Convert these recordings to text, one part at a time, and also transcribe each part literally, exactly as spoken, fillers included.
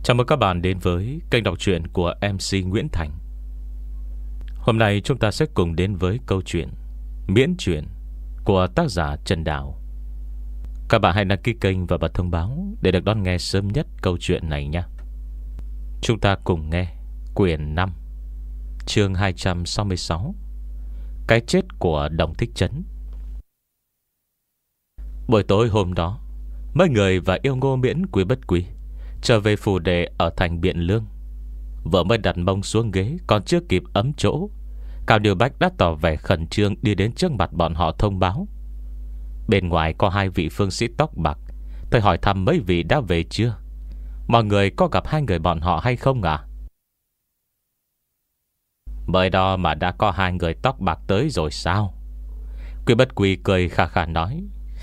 Chào mừng các bạn đến với kênh đọc truyện của em xê Nguyễn Thành. Hôm nay chúng ta sẽ cùng đến với câu chuyện Miễn truyện của tác giả Trần Đào. Các bạn hãy đăng ký kênh và bật thông báo để được đón nghe sớm nhất câu chuyện này nhé. Chúng ta cùng nghe quyển năm, chương hai trăm sáu mươi sáu, Cái chết của Đồng Thích Trấn. Buổi tối hôm đó, mấy người và yêu Ngô Miễn Quý Bất Quý trở về phủ đệ ở thành Biện Lương. Vợ mới đặt mông xuống ghế, còn chưa kịp ấm chỗ, Cao Điều Bách đã tỏ vẻ khẩn trương đi đến trước mặt bọn họ thông báo. Bên ngoài có hai vị phương sĩ tóc bạc. Tôi hỏi thăm mấy vị đã về chưa? Mọi người có gặp hai người bọn họ hay không ạ? À? Mới đó mà đã có hai người tóc bạc tới rồi sao? Quý Bất Quý cười khà khà nói.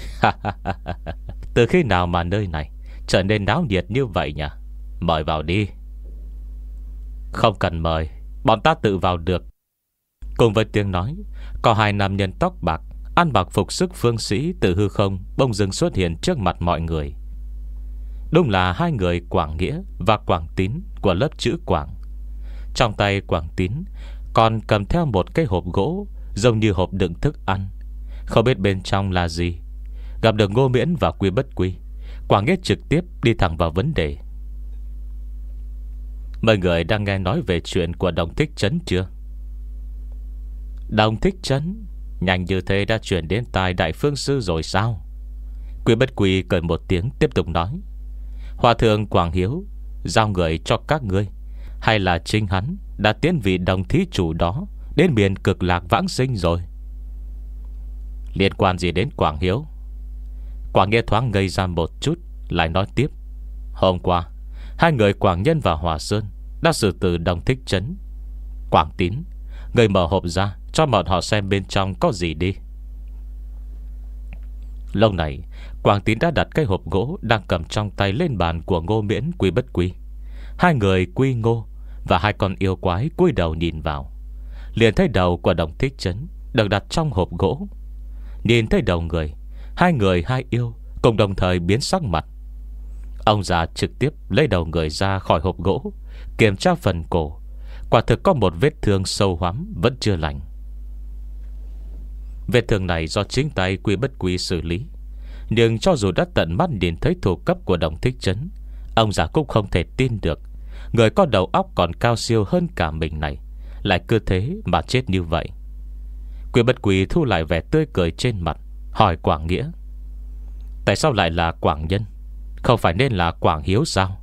Từ khi nào mà nơi này trở nên náo nhiệt như vậy nhỉ? Mời vào đi. Không cần mời, bọn ta tự vào được. Cùng với tiếng nói, có hai nam nhân tóc bạc ăn mặc phục sức phương sĩ từ hư không bỗng dưng xuất hiện trước mặt mọi người. Đúng là hai người Quảng Nghĩa và Quảng Tín của lớp chữ Quảng. Trong tay Quảng Tín còn cầm theo một cái hộp gỗ giống như hộp đựng thức ăn, không biết bên trong là gì. Gặp được Ngô Miễn và Quý Bất Quý, Quảng Nghĩa trực tiếp đi thẳng vào vấn đề. Mọi người đang nghe nói về chuyện của Đồng Thích Trấn chưa? Đồng Thích Trấn nhanh như thế đã chuyển đến tai Đại Phương Sư rồi sao? Quý Bất Quý cười một tiếng tiếp tục nói. Hòa thượng Quảng Hiếu giao người cho các ngươi, hay là chính hắn đã tiến vị đồng thí chủ đó đến miền Cực Lạc vãng sinh rồi? Liên quan gì đến Quảng Hiếu? Quảng Nghĩa thoáng ngây ra một chút, lại nói tiếp. Hôm qua hai người Quảng Nhân và Hòa Sơn đã xử tử Đồng Thích Trấn. Quảng Tín, người mở hộp ra cho bọn họ xem bên trong có gì đi. Lúc này Quảng Tín đã đặt cái hộp gỗ đang cầm trong tay lên bàn của Ngô Miễn Quý Bất Quý. Hai người Quy Ngô và hai con yêu quái cúi đầu nhìn vào, liền thấy đầu của Đồng Thích Trấn được đặt trong hộp gỗ. Nhìn thấy đầu người, hai người hai yêu cùng đồng thời biến sắc mặt. Ông già trực tiếp lấy đầu người ra khỏi hộp gỗ, kiểm tra phần cổ. Quả thực có một vết thương sâu hoắm vẫn chưa lành. Vết thương này do chính tay Quý Bất Quý xử lý, nhưng cho dù đã tận mắt nhìn thấy thủ cấp của Đồng Thích Trấn, ông già cũng không thể tin được người có đầu óc còn cao siêu hơn cả mình này lại cứ thế mà chết như vậy. Quý Bất Quý thu lại vẻ tươi cười trên mặt, hỏi Quảng Nghĩa. Tại sao lại là Quảng Nhân, không phải nên là Quảng Hiếu sao?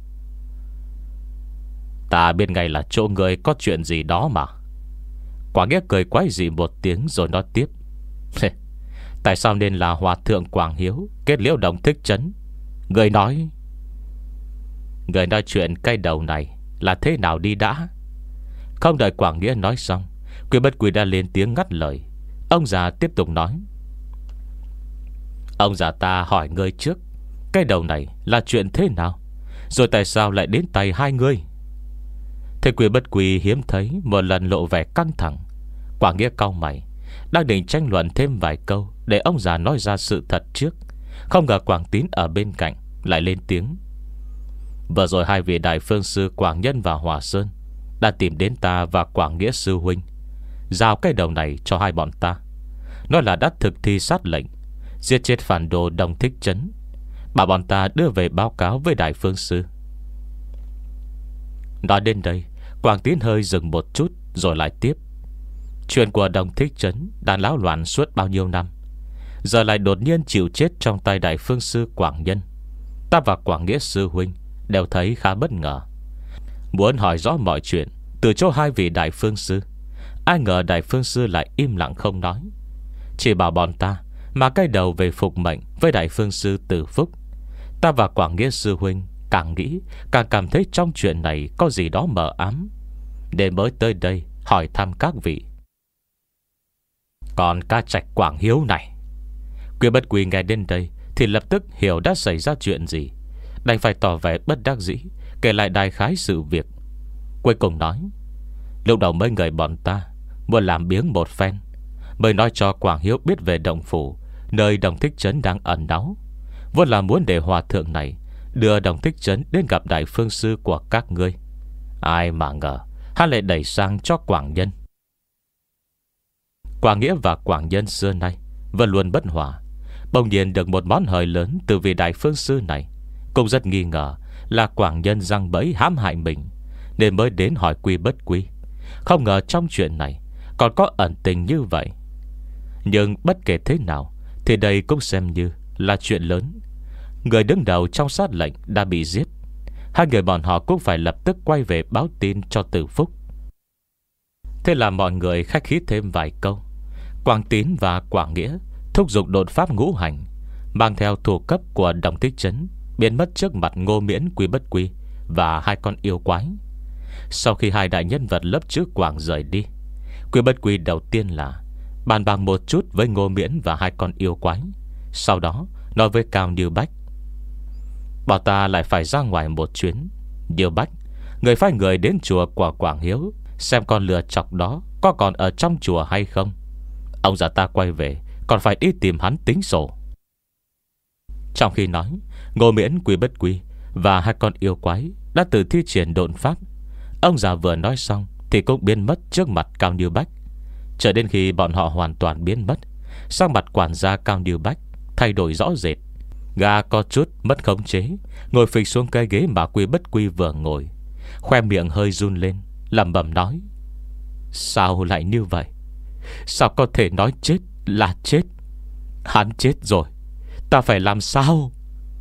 Ta biết ngay là chỗ người có chuyện gì đó mà. Quảng Nghĩa cười quái dị một tiếng rồi nói tiếp. Tại sao nên là Hòa thượng Quảng Hiếu kết liễu Đồng Thích Trấn? Người nói Người nói chuyện cây đầu này là thế nào đi đã? Không đợi Quảng Nghĩa nói xong, Quý Bất Quý đã lên tiếng ngắt lời. Ông già tiếp tục nói. Ông già ta hỏi ngươi trước, cái đầu này là chuyện thế nào, rồi tại sao lại đến tay hai người? Thế Quý Bất Quý hiếm thấy một lần lộ vẻ căng thẳng. Quảng Nghĩa cau mày, đang định tranh luận thêm vài câu để ông già nói ra sự thật trước, không ngờ Quảng Tín ở bên cạnh lại lên tiếng. Vừa rồi hai vị Đại Phương Sư Quảng Nhân và Hòa Sơn đã tìm đến ta và Quảng Nghĩa sư huynh, giao cái đầu này cho hai bọn ta, nói là đã thực thi sát lệnh giết chết phản đồ Đồng Thích Trấn, bảo bọn ta đưa về báo cáo với Đại Phương Sư. Nói đến đây, Quảng Tín hơi dừng một chút rồi lại tiếp. Chuyện của Đồng Thích Trấn đã náo loạn suốt bao nhiêu năm, giờ lại đột nhiên chịu chết trong tay Đại Phương Sư Quảng Nhân. Ta và Quảng Nghĩa sư huynh đều thấy khá bất ngờ, muốn hỏi rõ mọi chuyện từ chỗ hai vị Đại Phương Sư. Ai ngờ Đại Phương Sư lại im lặng không nói, chỉ bảo bọn ta mà cái đầu về phục mệnh với Đại Phương Sư Từ Phúc. Ta và Quảng Nghĩa sư huynh càng nghĩ càng cảm thấy trong chuyện này có gì đó mờ ám, nên mới tới đây hỏi thăm các vị. Còn ca trạch Quảng Hiếu này, Quý Bất Quý nghe đến đây thì lập tức hiểu đã xảy ra chuyện gì, đành phải tỏ vẻ bất đắc dĩ, kể lại đại khái sự việc. Cuối cùng nói, lúc đầu mấy người bọn ta muốn làm biếng một phen, mới nói cho Quảng Hiếu biết về động phủ nơi Đồng Thích Trấn đang ẩn náu, vốn là muốn để hòa thượng này đưa Đồng Thích Trấn đến gặp đại phương sư của các ngươi. Ai mà ngờ hắn lại đẩy sang cho Quảng Nhân. Quảng Nghĩa và Quảng Nhân xưa nay vẫn luôn bất hòa, bỗng nhiên được một món hời lớn từ vị đại phương sư này, cũng rất nghi ngờ là Quảng Nhân giăng bẫy hãm hại mình, nên mới đến hỏi Quy Bất Quy. Không ngờ trong chuyện này còn có ẩn tình như vậy. Nhưng bất kể thế nào thì đây cũng xem như là chuyện lớn. Người đứng đầu trong sát lệnh đã bị giết, hai người bọn họ cũng phải lập tức quay về báo tin cho Từ Phúc. Thế là mọi người khách khí thêm vài câu. Quảng Tín và Quảng Nghĩa thúc giục đột pháp ngũ hành, mang theo thủ cấp của Đồng Thích Trấn, biến mất trước mặt Ngô Miễn, Quy Bất Quy và hai con yêu quái. Sau khi hai đại nhân vật lớp chữ Quảng rời đi, Quy Bất Quy đầu tiên là bàn bạc một chút với Ngô Miễn và hai con yêu quái. Sau đó nói với Cao Như Bách: bảo ta lại phải ra ngoài một chuyến. Như Bách, người phái người đến chùa của Quảng Hiếu, xem con lừa chọc đó có còn ở trong chùa hay không. Ông già ta quay về còn phải đi tìm hắn tính sổ. Trong khi nói, Ngô Miễn, Quy Bất Quy và hai con yêu quái đã tự thi triển độn pháp. Ông già vừa nói xong thì cũng biến mất trước mặt Cao Như Bách. Chờ đến khi bọn họ hoàn toàn biến mất, sang mặt quản gia Cao Như Bách thay đổi rõ rệt. Gà có chút mất khống chế, ngồi phịch xuống cái ghế mà Quy Bất Quy vừa ngồi, khoe miệng hơi run lên, lẩm bẩm nói: sao lại như vậy? Sao có thể nói chết là chết? Hắn chết rồi, ta phải làm sao?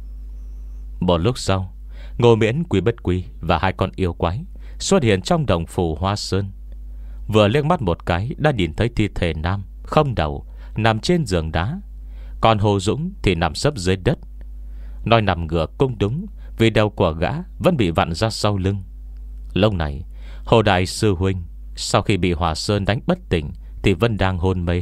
Một lúc sau, Ngô Miễn, Quy Bất Quy và hai con yêu quái xuất hiện trong đồng phủ Hoa Sơn. Vừa liếc mắt một cái đã nhìn thấy thi thể nam không đầu nằm trên giường đá, còn Hồ Dũng thì nằm sấp dưới đất. Nói nằm ngửa cũng đúng, vì đầu của gã vẫn bị vặn ra sau lưng. Lúc này Hồ đại sư huynh sau khi bị Hòa Sơn đánh bất tỉnh thì vẫn đang hôn mê.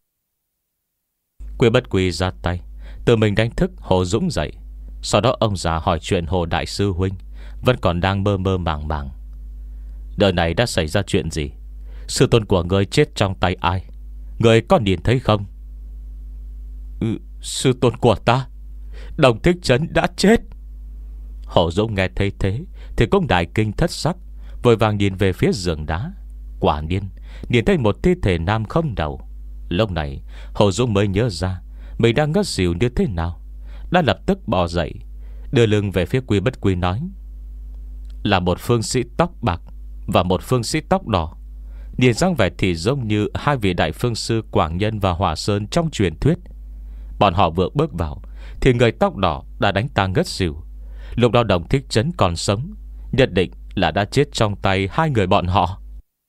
Quy Bất Quy ra tay tự mình đánh thức Hồ Dũng dậy. Sau đó ông già hỏi chuyện Hồ đại sư huynh vẫn còn đang mơ mơ màng màng. Đời này đã xảy ra chuyện gì? Sư tôn của ngươi chết trong tay ai? Ngươi có nhìn thấy không? Ừ, sư tôn của ta, Đồng Thích Trấn đã chết. Hồ Dũng nghe thấy thế thì cũng đại kinh thất sắc, vội vàng nhìn về phía giường đá. Quả nhiên nhìn thấy một thi thể nam không đầu. Lúc này Hồ Dũng mới nhớ ra mình đang ngất xỉu như thế nào, đã lập tức bò dậy, đưa lưng về phía Quy Bất Quy nói: là một phương sĩ tóc bạc và một phương sĩ tóc đỏ. Nhìn dáng vẻ thì giống như hai vị đại phương sư Quảng Nhân và Hỏa Sơn trong truyền thuyết. Bọn họ vừa bước vào thì người tóc đỏ đã đánh ta ngất xỉu. Lúc đó Đồng Thích Trấn còn sống, nhất định là đã chết trong tay hai người bọn họ.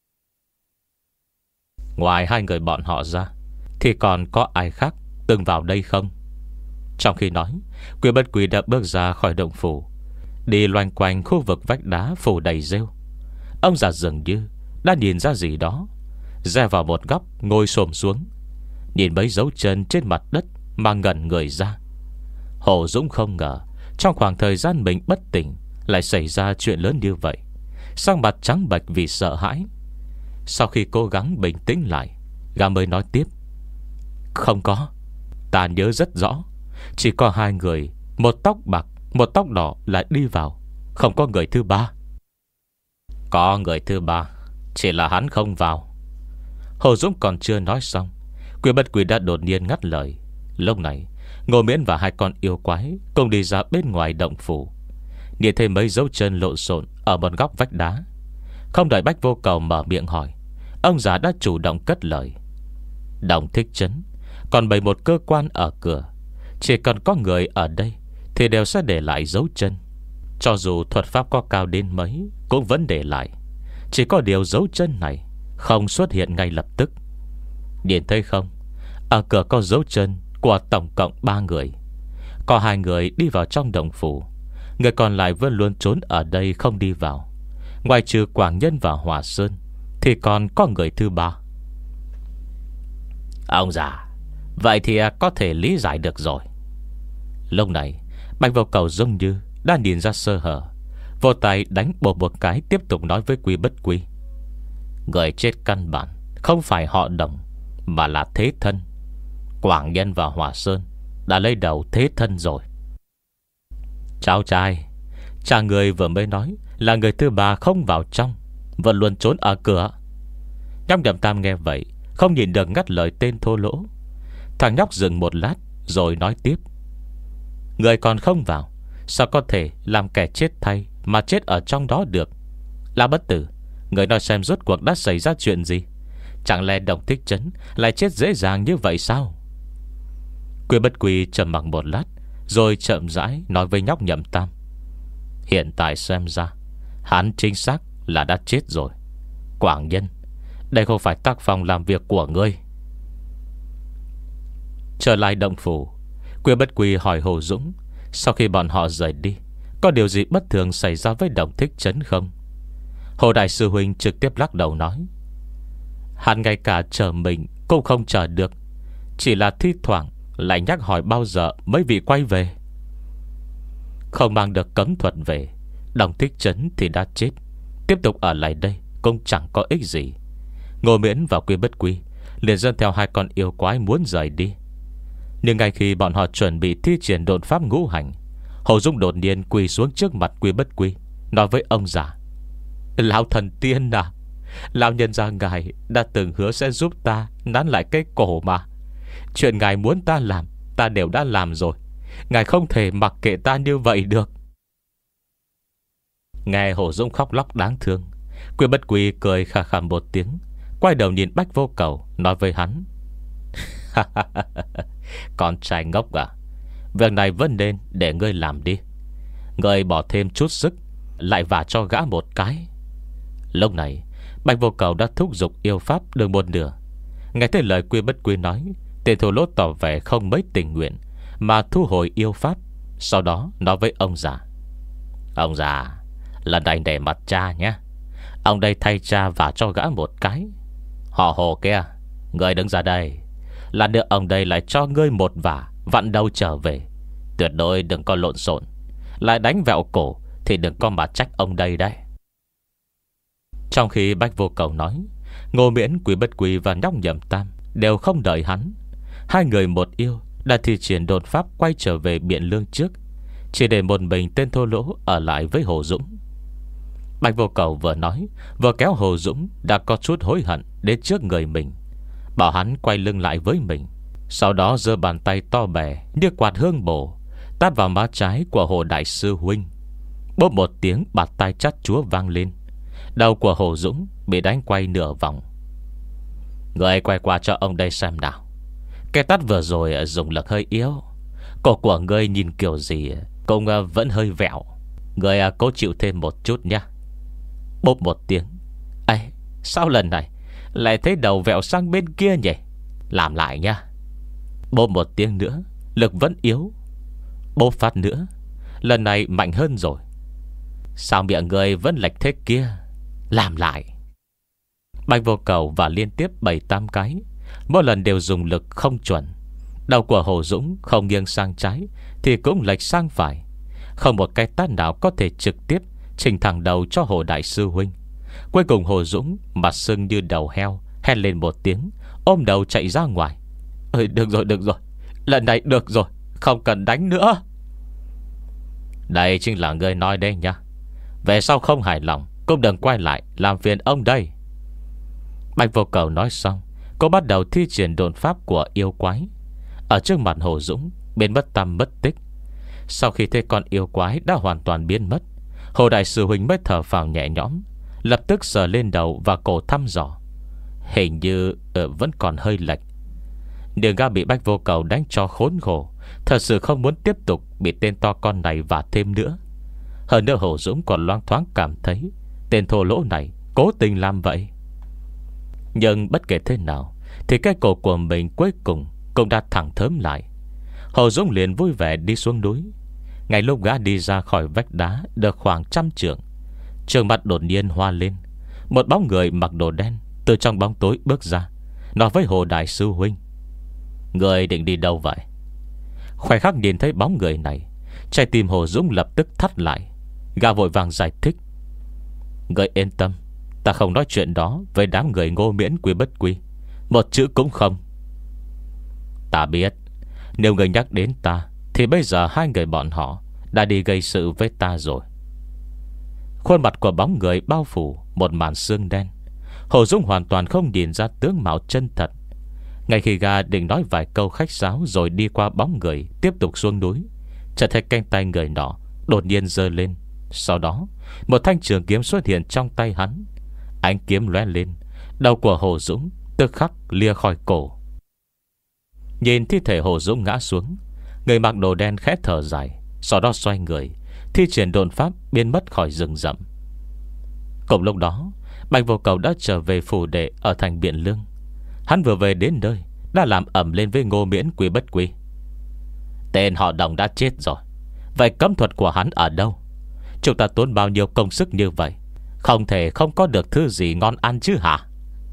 Ngoài hai người bọn họ ra thì còn có ai khác từng vào đây không? Trong khi nói, Quy Bất Quy đã bước ra khỏi động phủ, đi loanh quanh khu vực vách đá phủ đầy rêu. Ông già dường như đã nhìn ra gì đó, ra vào một góc ngồi xổm xuống, nhìn mấy dấu chân trên mặt đất mà ngẩn người ra. Hồ Dũng không ngờ trong khoảng thời gian mình bất tỉnh lại xảy ra chuyện lớn như vậy, sắc mặt trắng bệch vì sợ hãi. Sau khi cố gắng bình tĩnh lại, gã mới nói tiếp: không có, ta nhớ rất rõ, chỉ có hai người, một tóc bạc, một tóc đỏ lại đi vào, không có người thứ ba. Có người thứ ba, chỉ là hắn không vào. Hồ Dũng còn chưa nói xong, Quy Bất Quy đã đột nhiên ngắt lời. Lúc này Ngô Miễn và hai con yêu quái cùng đi ra bên ngoài động phủ, nhìn thấy mấy dấu chân lộn xộn ở một góc vách đá. Không đợi Bách Vô Cầu mở miệng hỏi, ông già đã chủ động cất lời: Đồng Thích Trấn còn bày một cơ quan ở cửa, chỉ cần có người ở đây thì đều sẽ để lại dấu chân. Cho dù thuật pháp có cao đến mấy cũng vẫn để lại. Chỉ có điều dấu chân này không xuất hiện ngay lập tức. Nhìn thấy không, ở cửa có dấu chân của tổng cộng ba người. Có hai người đi vào trong động phủ, người còn lại vẫn luôn trốn ở đây không đi vào. Ngoài trừ Quảng Nhân và Hòa Sơn thì còn có người thứ ba. Ông già, vậy thì có thể lý giải được rồi. Lúc này Bạch Vô Cầu giống như đã nhìn ra sơ hở, vô tay đánh bột một cái, tiếp tục nói với Quy Bất Quy: người chết căn bản không phải họ Đồng, mà là thế thân. Quảng Nhân và Hòa Sơn đã lấy đầu thế thân rồi. Cháu trai, cha người vừa mới nói là người thứ ba không vào trong, vẫn luôn trốn ở cửa. Nhóc Nhậm Tam nghe vậy, không nhìn được ngắt lời tên thô lỗ. Thằng nhóc dừng một lát rồi nói tiếp: người còn không vào, sao có thể làm kẻ chết thay mà chết ở trong đó được? Là Bất Tử, người nói xem rốt cuộc đã xảy ra chuyện gì? Chẳng lẽ Đồng Thích Trấn lại chết dễ dàng như vậy sao? Quy Bất Quy trầm mặc một lát rồi chậm rãi nói với nhóc Nhậm Tam: hiện tại xem ra hắn chính xác là đã chết rồi. Quảng Nhân, đây không phải tác phong làm việc của ngươi. Trở lại động phủ, Quy Bất Quy hỏi Hồ Dũng sau khi bọn họ rời đi có điều gì bất thường xảy ra với Đồng Thích Trấn không. Hồ Đại Sư Huynh trực tiếp lắc đầu nói: hắn ngay cả chờ mình cũng không chờ được, chỉ là thi thoảng lại nhắc hỏi bao giờ mới vị quay về. Không mang được cấm thuật về, Đồng Thích Trấn thì đã chết. Tiếp tục ở lại đây cũng chẳng có ích gì. Ngô Miễn và Quy Bất Quy liền dẫn theo hai con yêu quái muốn rời đi. Nhưng ngay khi bọn họ chuẩn bị thi triển đột pháp ngũ hành, Hồ Dung đột nhiên quỳ xuống trước mặt Quy Bất Quy, nói với ông già: lão thần tiên à, lão nhân gia ngài đã từng hứa sẽ giúp ta nắn lại cái cổ mà. Chuyện ngài muốn ta làm, ta đều đã làm rồi. Ngài không thể mặc kệ ta như vậy được. Nghe Hồ Dung khóc lóc đáng thương, Quy Bất Quy cười khà khà một tiếng, quay đầu nhìn Bách Vô Cầu, nói với hắn: con trai ngốc à, việc này vẫn nên để ngươi làm đi. Ngươi bỏ thêm chút sức, lại vả cho gã một cái. Lúc này Bạch Vô Cầu đã thúc giục yêu pháp được một nửa. Nghe thấy lời Quy Bất Quy nói, tên thổ lỗ tỏ vẻ không mấy tình nguyện mà thu hồi yêu pháp. Sau đó nói với ông già: ông già, lần này để mặt cha nhé. Ông đây thay cha vả cho gã một cái. Họ Hồ kia, ngươi đứng ra đây. Là được ông đây lại cho ngươi một vả, vặn đầu trở về. Tuyệt đối đừng có lộn xộn, lại đánh vẹo cổ thì đừng có mà trách ông đây đấy. Trong khi Bách Vô Cầu nói, Ngô Miễn, Quy Bất Quy và nhóc Nhậm Tam đều không đợi hắn. Hai người một yêu đã thi triển đột pháp quay trở về Biện Lương trước, chỉ để một mình tên thô lỗ ở lại với Hồ Dũng. Bạch Vô Cầu vừa nói vừa kéo Hồ Dũng đã có chút hối hận đến trước người mình, bảo hắn quay lưng lại với mình. Sau đó giơ bàn tay to bè như quạt hương bổ tát vào má trái của Hồ Đại Sư Huynh. Bốp một tiếng, bạt tay chát chúa vang lên. Đầu của Hồ Dũng bị đánh quay nửa vòng. Người quay qua cho ông đây xem nào. Cái tát vừa rồi dùng lực hơi yếu. Cổ của ngươi nhìn kiểu gì cũng vẫn hơi vẹo. Người cố chịu thêm một chút nhé. Bốp một tiếng. Ê, sao lần này lại thấy đầu vẹo sang bên kia nhỉ? Làm lại nha. Bốp một tiếng nữa, lực vẫn yếu. Bốp phát nữa, lần này mạnh hơn rồi. Sao miệng người vẫn lệch thế kia? Làm lại. Bạch Vô Cầu và liên tiếp bảy tám cái, mỗi lần đều dùng lực không chuẩn. Đầu của Hồ Dũng không nghiêng sang trái thì cũng lệch sang phải. Không một cái tát nào có thể trực tiếp chỉnh thẳng đầu cho Hồ Đại Sư Huynh. Cuối cùng Hồ Dũng mặt sưng như đầu heo, hét lên một tiếng, ôm đầu chạy ra ngoài. Ơi, được rồi, được rồi, lần này được rồi, không cần đánh nữa. Đây chính là người nói đây nha. Về sau không hài lòng cũng đừng quay lại làm phiền ông đây. Bạch Vô Cầu nói xong, cô bắt đầu thi triển độn pháp của yêu quái. Ở trước mặt Hồ Dũng biến mất tăm mất tích. Sau khi thấy con yêu quái đã hoàn toàn biến mất, Hồ Đại Sư Huynh mới thở phào nhẹ nhõm, lập tức sờ lên đầu và cổ thăm dò. Hình như uh, vẫn còn hơi lệch. Nhưng gã bị Bách Vô Cầu đánh cho khốn khổ, thật sự không muốn tiếp tục bị tên to con này vả thêm nữa. Hơn nữa Hồ Dũng còn loang thoáng cảm thấy tên thô lỗ này cố tình làm vậy. Nhưng bất kể thế nào thì cái cổ của mình cuối cùng cũng đã thẳng thớm lại. Hồ Dũng liền vui vẻ đi xuống núi. Ngay lúc gã đi ra khỏi vách đá được khoảng trăm trượng, trường mặt đột nhiên hoa lên. Một bóng người mặc đồ đen từ trong bóng tối bước ra, nói với Hồ Đại Sư Huynh: người định đi đâu vậy? Khoảnh khắc nhìn thấy bóng người này, trái tim Hồ Dũng lập tức thắt lại. Gã vội vàng giải thích: người yên tâm, ta không nói chuyện đó với đám người Ngô Miễn, Quy Bất Quy, một chữ cũng không. Ta biết, nếu người nhắc đến ta thì bây giờ hai người bọn họ đã đi gây sự với ta rồi. Khuôn mặt của bóng người bao phủ một màn sương đen. Hồ Dũng hoàn toàn không nhìn ra tướng mạo chân thật. Ngay khi gã định nói vài câu khách sáo rồi đi qua bóng người tiếp tục xuống núi, chợt thấy cánh tay người nọ đột nhiên giơ lên. Sau đó một thanh trường kiếm xuất hiện trong tay hắn. Ánh kiếm lóe lên, đầu của Hồ Dũng tức khắc lìa khỏi cổ. Nhìn thi thể Hồ Dũng ngã xuống, người mặc đồ đen khẽ thở dài, sau đó xoay người thi triển độn pháp biến mất khỏi rừng rậm. Cùng lúc đó, Bạch Vô Cầu đã trở về phủ đệ ở thành Biện Lương. Hắn vừa về đến nơi đã làm ầm lên với Ngô Miễn Quy Bất Quy. Tên họ Đồng đã chết rồi, vậy cấm thuật của hắn ở đâu? Chúng ta tốn bao nhiêu công sức như vậy, không thể không có được thứ gì ngon ăn chứ hả?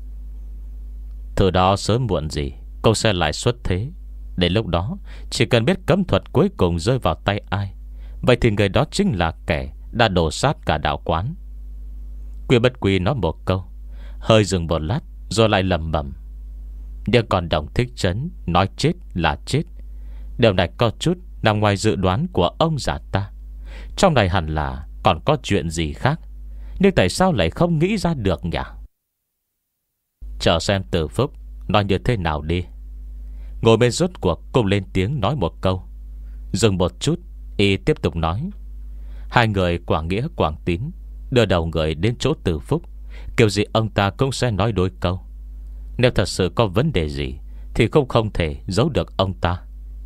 Từ đó sớm muộn gì cô sẽ lại xuất thế. Đến lúc đó chỉ cần biết cấm thuật cuối cùng rơi vào tay ai, vậy thì người đó chính là kẻ đã đổ sát cả đạo quán. Quy Bất Quy nói một câu, hơi dừng một lát rồi lại lẩm bẩm. Nhưng còn Đồng Thích Trấn nói chết là chết. Điều này có chút nằm ngoài dự đoán của ông già ta. Trong này hẳn là còn có chuyện gì khác, nhưng tại sao lại không nghĩ ra được nhỉ? Chờ xem Từ Phúc nói như thế nào đi. Ngồi bên rốt cuộc cùng lên tiếng nói một câu. Dừng một chút, y tiếp tục nói. Hai người Quảng Nghĩa Quảng Tín đưa đầu người đến chỗ Từ Phúc, kiểu gì ông ta cũng sẽ nói đôi câu. Nếu thật sự có vấn đề gì thì cũng không thể giấu được ông ta.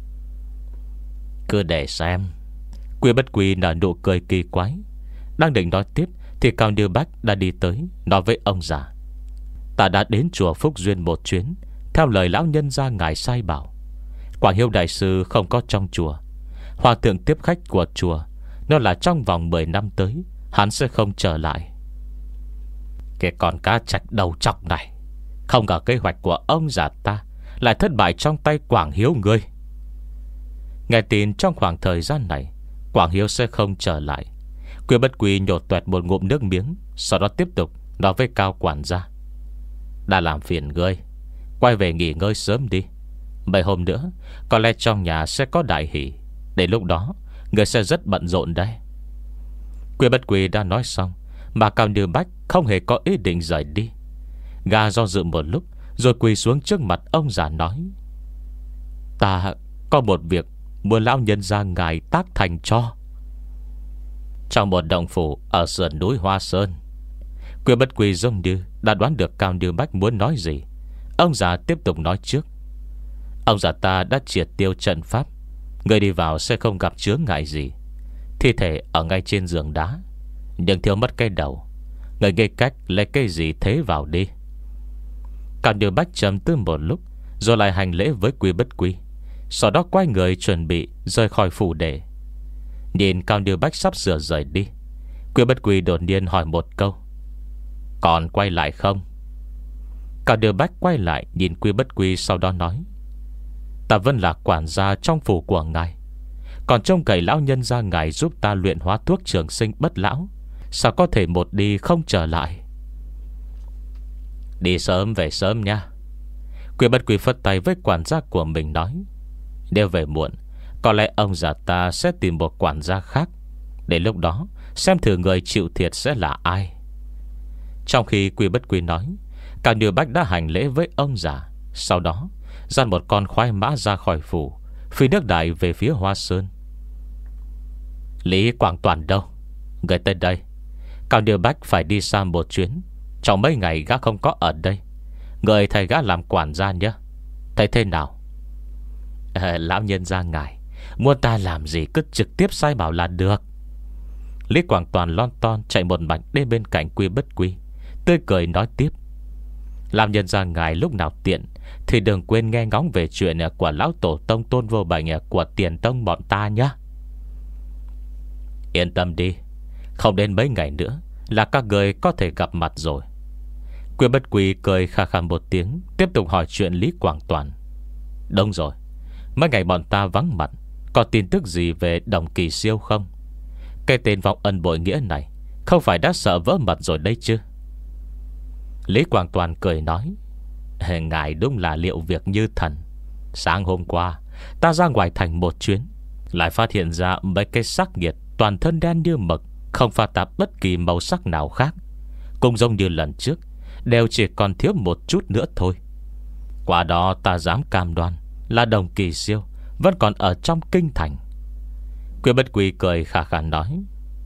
Cứ để xem. Quy Bất Quy nở nụ cười kỳ quái. Đang định nói tiếp thì Cao Như Bách đã đi tới, nói với ông già. Ta đã đến chùa Phúc Duyên một chuyến, theo lời lão nhân gia ngài sai bảo. Quảng Hiếu đại sư không có trong chùa. Hòa thượng tiếp khách của chùa nó là trong vòng mười năm tới hắn sẽ không trở lại. Cái con cá trạch đầu chọc này, không ngờ kế hoạch của ông già ta lại thất bại trong tay Quảng Hiếu ngươi. Nghe tin trong khoảng thời gian này Quảng Hiếu sẽ không trở lại, Quy Bất Quy nhột toẹt một ngụm nước miếng, sau đó tiếp tục nói với Cao quản gia. Đã làm phiền ngươi, quay về nghỉ ngơi sớm đi. Mấy hôm nữa có lẽ trong nhà sẽ có đại hỷ, đến lúc đó ngươi sẽ rất bận rộn đấy. Quy Bất Quy đã nói xong mà Cao Như Bách không hề có ý định rời đi. Gà do dự một lúc rồi quỳ xuống trước mặt ông già nói. Ta có một việc muốn lão nhân gia ngài tác thành cho. Trong một động phủ ở sườn núi Hoa Sơn. Quy Bất Quy giống như đã đoán được Cao Như Bách muốn nói gì. Ông già tiếp tục nói trước. Ông già ta đã triệt tiêu trận pháp, người đi vào sẽ không gặp chướng ngại gì. Thi thể ở ngay trên giường đá, nhưng thiếu mất cái đầu. Người nghĩ cách lấy cái gì thế vào đi. Cao Như Bách trầm tư một lúc rồi lại hành lễ với Quy Bất Quy, sau đó quay người chuẩn bị rời khỏi phủ đệ. Nhìn Cao Như Bách sắp sửa rời đi, Quy Bất Quy đột nhiên hỏi một câu. Còn quay lại không? Cao Như Bách quay lại nhìn Quy Bất Quy, sau đó nói. Ta vẫn là quản gia trong phủ của ngài, còn trông cậy lão nhân gia ngài giúp ta luyện hóa thuốc trường sinh bất lão, sao có thể một đi không trở lại. Đi sớm về sớm nha. Quy Bất Quy phất tay với quản gia của mình nói. Nếu về muộn, có lẽ ông già ta sẽ tìm một quản gia khác. Đến lúc đó xem thử người chịu thiệt sẽ là ai. Trong khi Quy Bất Quy nói, Cao Như Bách đã hành lễ với ông già, sau đó dắt một con khoái mã ra khỏi phủ, phi nước đại về phía Hoa Sơn. Lý Quảng Toàn đâu? Người tới đây. Cao Như Bách phải đi xa một chuyến, trong mấy ngày gã không có ở đây. Người thầy gã làm quản gia nhé. Thấy thế nào? À, lão nhân gia ngài muốn ta làm gì cứ trực tiếp sai bảo là được. Lý Quảng Toàn lon ton chạy một mạch đến bên cạnh Quy Bất Quy, tươi cười nói tiếp. Làm nhân gia ngài lúc nào tiện thì đừng quên nghe ngóng về chuyện của lão tổ tông Tôn Vô Bệnh của Tiền Tông bọn ta nhé. Yên tâm đi, không đến mấy ngày nữa là các người có thể gặp mặt rồi. Quy Bất Quy cười khà khà một tiếng, tiếp tục hỏi chuyện Lý Quảng Toàn. Đúng rồi, mấy ngày bọn ta vắng mặt, có tin tức gì về Đồng Kỳ Siêu không? Cái tên vọng ân bội nghĩa này không phải đã sợ vỡ mật rồi đấy chứ? Lý Quảng Toàn cười nói. Ngài đúng là liệu việc như thần. Sáng hôm qua ta ra ngoài thành một chuyến, lại phát hiện ra mấy cái xác nghiệt toàn thân đen như mực, không pha tạp bất kỳ màu sắc nào khác, cũng giống như lần trước, đều chỉ còn thiếu một chút nữa thôi. Quả đó ta dám cam đoan là Đồng Kỳ Siêu vẫn còn ở trong kinh thành. Quyên Bất Quy cười khà khà nói: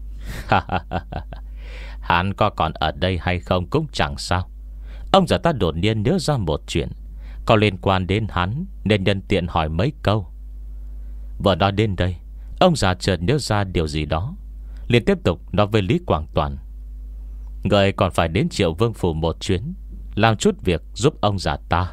Hắn có còn ở đây hay không cũng chẳng sao. Ông già ta đột nhiên nhớ ra một chuyện có liên quan đến hắn, nên nhân tiện hỏi mấy câu. Vừa nói đến đây, ông già chợt nhớ ra điều gì đó, liền tiếp tục nói với Lý Quảng Toàn: Người còn phải đến Triệu Vương phủ một chuyến, làm chút việc giúp ông già ta.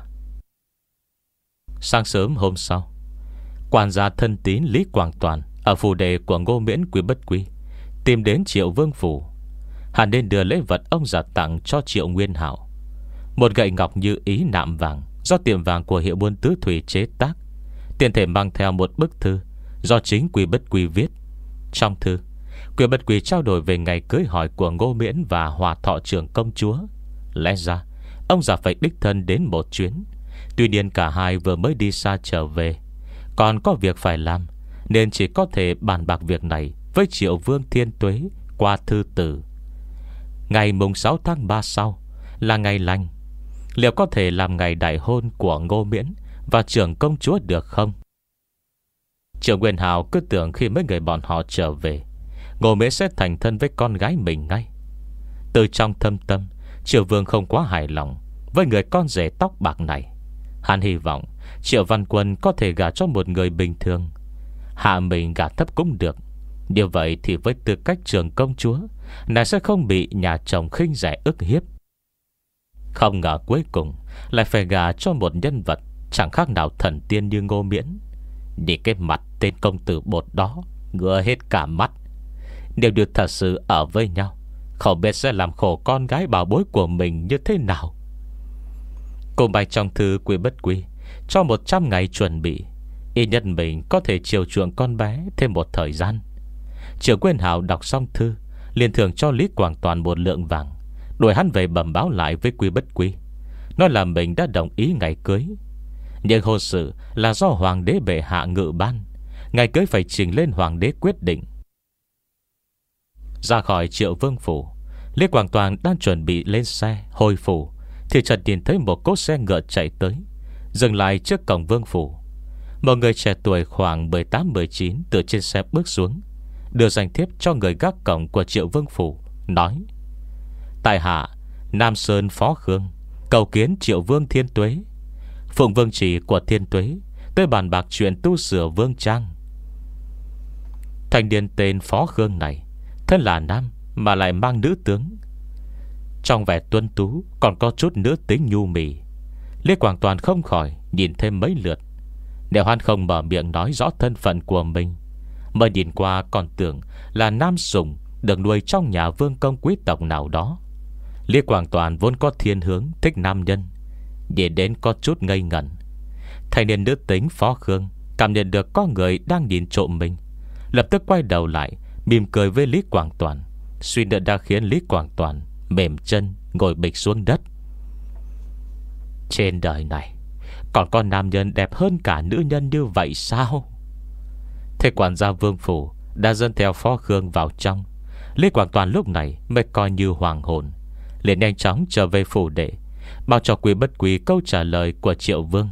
Sáng sớm hôm sau, quản gia thân tín Lý Quảng Toàn ở phủ đệ của Ngô Miễn Quý Bất Quy tìm đến Triệu Vương phủ. Hắn nên đưa lễ vật ông già tặng cho Triệu Nguyên Hạo: một gậy ngọc như ý nạm vàng do tiệm vàng của hiệu buôn Tứ Thủy chế tác, tiền thể mang theo một bức thư do chính Quý Bất Quy viết. Trong thư, Quý Bất Quy trao đổi về ngày cưới hỏi của Ngô Miễn và Hòa Thọ trưởng công chúa. Lẽ ra ông già phải đích thân đến một chuyến, tuy nhiên cả hai vừa mới đi xa trở về, còn có việc phải làm, nên chỉ có thể bàn bạc việc này với Triệu Vương Thiên Tuế qua thư tử. Ngày mùng sáu tháng ba sau là ngày lành, liệu có thể làm ngày đại hôn của Ngô Miễn và trưởng công chúa được không? Triệu Nguyên Hạo cứ tưởng khi mấy người bọn họ trở về, Ngô Miễn sẽ thành thân với con gái mình ngay. Từ trong thâm tâm, Triệu Vương không quá hài lòng với người con rể tóc bạc này. Hắn hy vọng Triệu Văn Quân có thể gả cho một người bình thường, hạ mình gả thấp cũng được. Như vậy thì với tư cách trưởng công chúa, nàng sẽ không bị nhà chồng khinh rẻ ức hiếp. Không ngờ cuối cùng lại phải gả cho một nhân vật chẳng khác nào thần tiên như Ngô Miễn. Nhìn cái mặt tên công tử bột đó, ngứa hết cả mắt. Nếu được thật sự ở với nhau, không biết sẽ làm khổ con gái bảo bối của mình như thế nào. Cùng bài trong thư Quý Bất Quy cho một trăm ngày chuẩn bị, y nhân mình có thể chiều chuộng con bé thêm một thời gian. Triệu Nguyên Hạo đọc xong thư, liền thưởng cho Lý Quảng Toàn một lượng vàng, đuổi hắn về bẩm báo lại với Quý Bất Quy, nói là mình đã đồng ý ngày cưới, nhưng hôn sự là do hoàng đế bệ hạ ngự ban, ngày cưới phải trình lên hoàng đế quyết định. Ra khỏi Triệu Vương phủ, Lý Quảng Toàn đang chuẩn bị lên xe hồi phủ, thì chợt nhìn thấy một cỗ xe ngựa chạy tới, dừng lại trước cổng vương phủ. Một người trẻ tuổi khoảng mười tám mười chín từ trên xe bước xuống, đưa danh thiếp cho người gác cổng của Triệu Vương phủ, nói: Tại hạ Nam Sơn Phó Khương cầu kiến Triệu Vương Thiên Tuế, phụng vương chỉ của Thiên Tuế tới bàn bạc chuyện tu sửa vương trang. Thanh niên tên Phó Khương này thân là nam mà lại mang nữ tướng, trong vẻ tuân tú còn có chút nữ tính nhu mì. Lý Quảng Toàn không khỏi nhìn thêm mấy lượt. Nếu hắn không mở miệng nói rõ thân phận của mình, mà nhìn qua còn tưởng là nam sủng được nuôi trong nhà vương công quý tộc nào đó. Lý Quảng Toàn vốn có thiên hướng thích nam nhân, nhìn đến có chút ngây ngẩn. Thanh niên nữ tính Phó Khương cảm nhận được có người đang nhìn trộm mình, lập tức quay đầu lại mỉm cười với Lý Quảng Toàn, suy nữa đã khiến Lý Quảng Toàn mềm chân ngồi bịch xuống đất. Trên đời này còn có nam nhân đẹp hơn cả nữ nhân như vậy sao? Thế quản gia vương phủ đã dẫn theo Phó Khương vào trong. Lý Quảng Toàn lúc này mới coi như hoàng hồn, liền nhanh chóng trở về phủ đệ, báo cho Quý Bất Quy câu trả lời của Triệu Vương.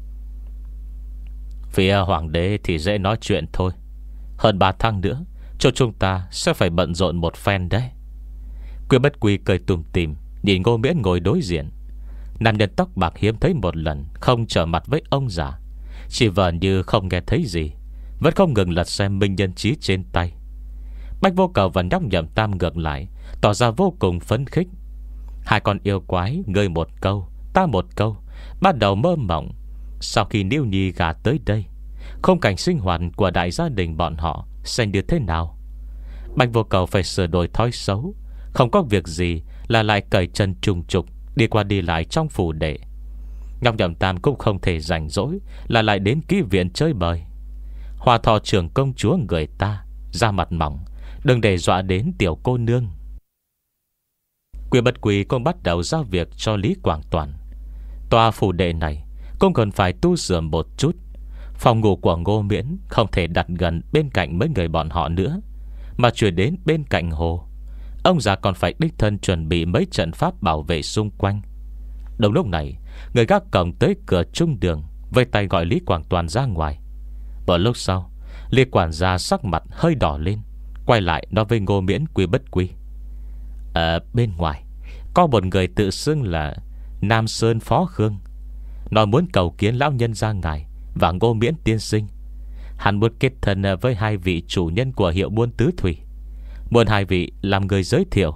Phía hoàng đế thì dễ nói chuyện thôi, hơn ba tháng nữa cho chúng ta sẽ phải bận rộn một phen đấy. Quý Bất Quy cười tủm tỉm nhìn Ngô Miễn ngồi đối diện. Nam nhân tóc bạc hiếm thấy một lần không trở mặt với ông già, chỉ vờ như không nghe thấy gì, vẫn không ngừng lật xem minh nhân chí trên tay. Bách Vô Cầu và Nhóc Nhậm Tam ngược lại tỏ ra vô cùng phấn khích. Hai con yêu quái ngươi một câu ta một câu, bắt đầu mơ mộng sau khi Niêu Nhi gả tới đây, khung cảnh sinh hoạt của đại gia đình bọn họ sẽ như thế nào. Bách Vô Cầu phải sửa đổi thói xấu, không có việc gì là lại cởi chân trùng trục đi qua đi lại trong phủ đệ. Nhóc Nhậm Tam cũng không thể rảnh rỗi là lại đến ký viện chơi bời. Hòa Thọ trưởng công chúa người ta ra mặt mỏng, đừng để dọa đến tiểu cô nương. Quý Bất Quy cũng bắt đầu giao việc cho Lý Quảng Toàn. Tòa phủ đệ này cũng cần phải tu sửa một chút, Phòng ngủ của Ngô Miễn không thể đặt gần bên cạnh mấy người bọn họ nữa, mà chuyển đến bên cạnh hồ. Ông già còn phải đích thân chuẩn bị mấy trận pháp bảo vệ xung quanh. Đồng lúc này, người gác cổng tới cửa trung đường, vây tay gọi Lý Quảng Toàn ra ngoài. Một lúc sau, Lý quản gia sắc mặt hơi đỏ lên, quay lại nói với Ngô Miễn Quy Bất Quy: Ở bên ngoài có một người tự xưng là Nam Sơn Phó Khương, nói muốn cầu kiến lão nhân gia ngài và Ngô Miễn tiên sinh. Hắn muốn kết thân với hai vị chủ nhân của hiệu buôn tứ thủy, muốn hai vị làm người giới thiệu.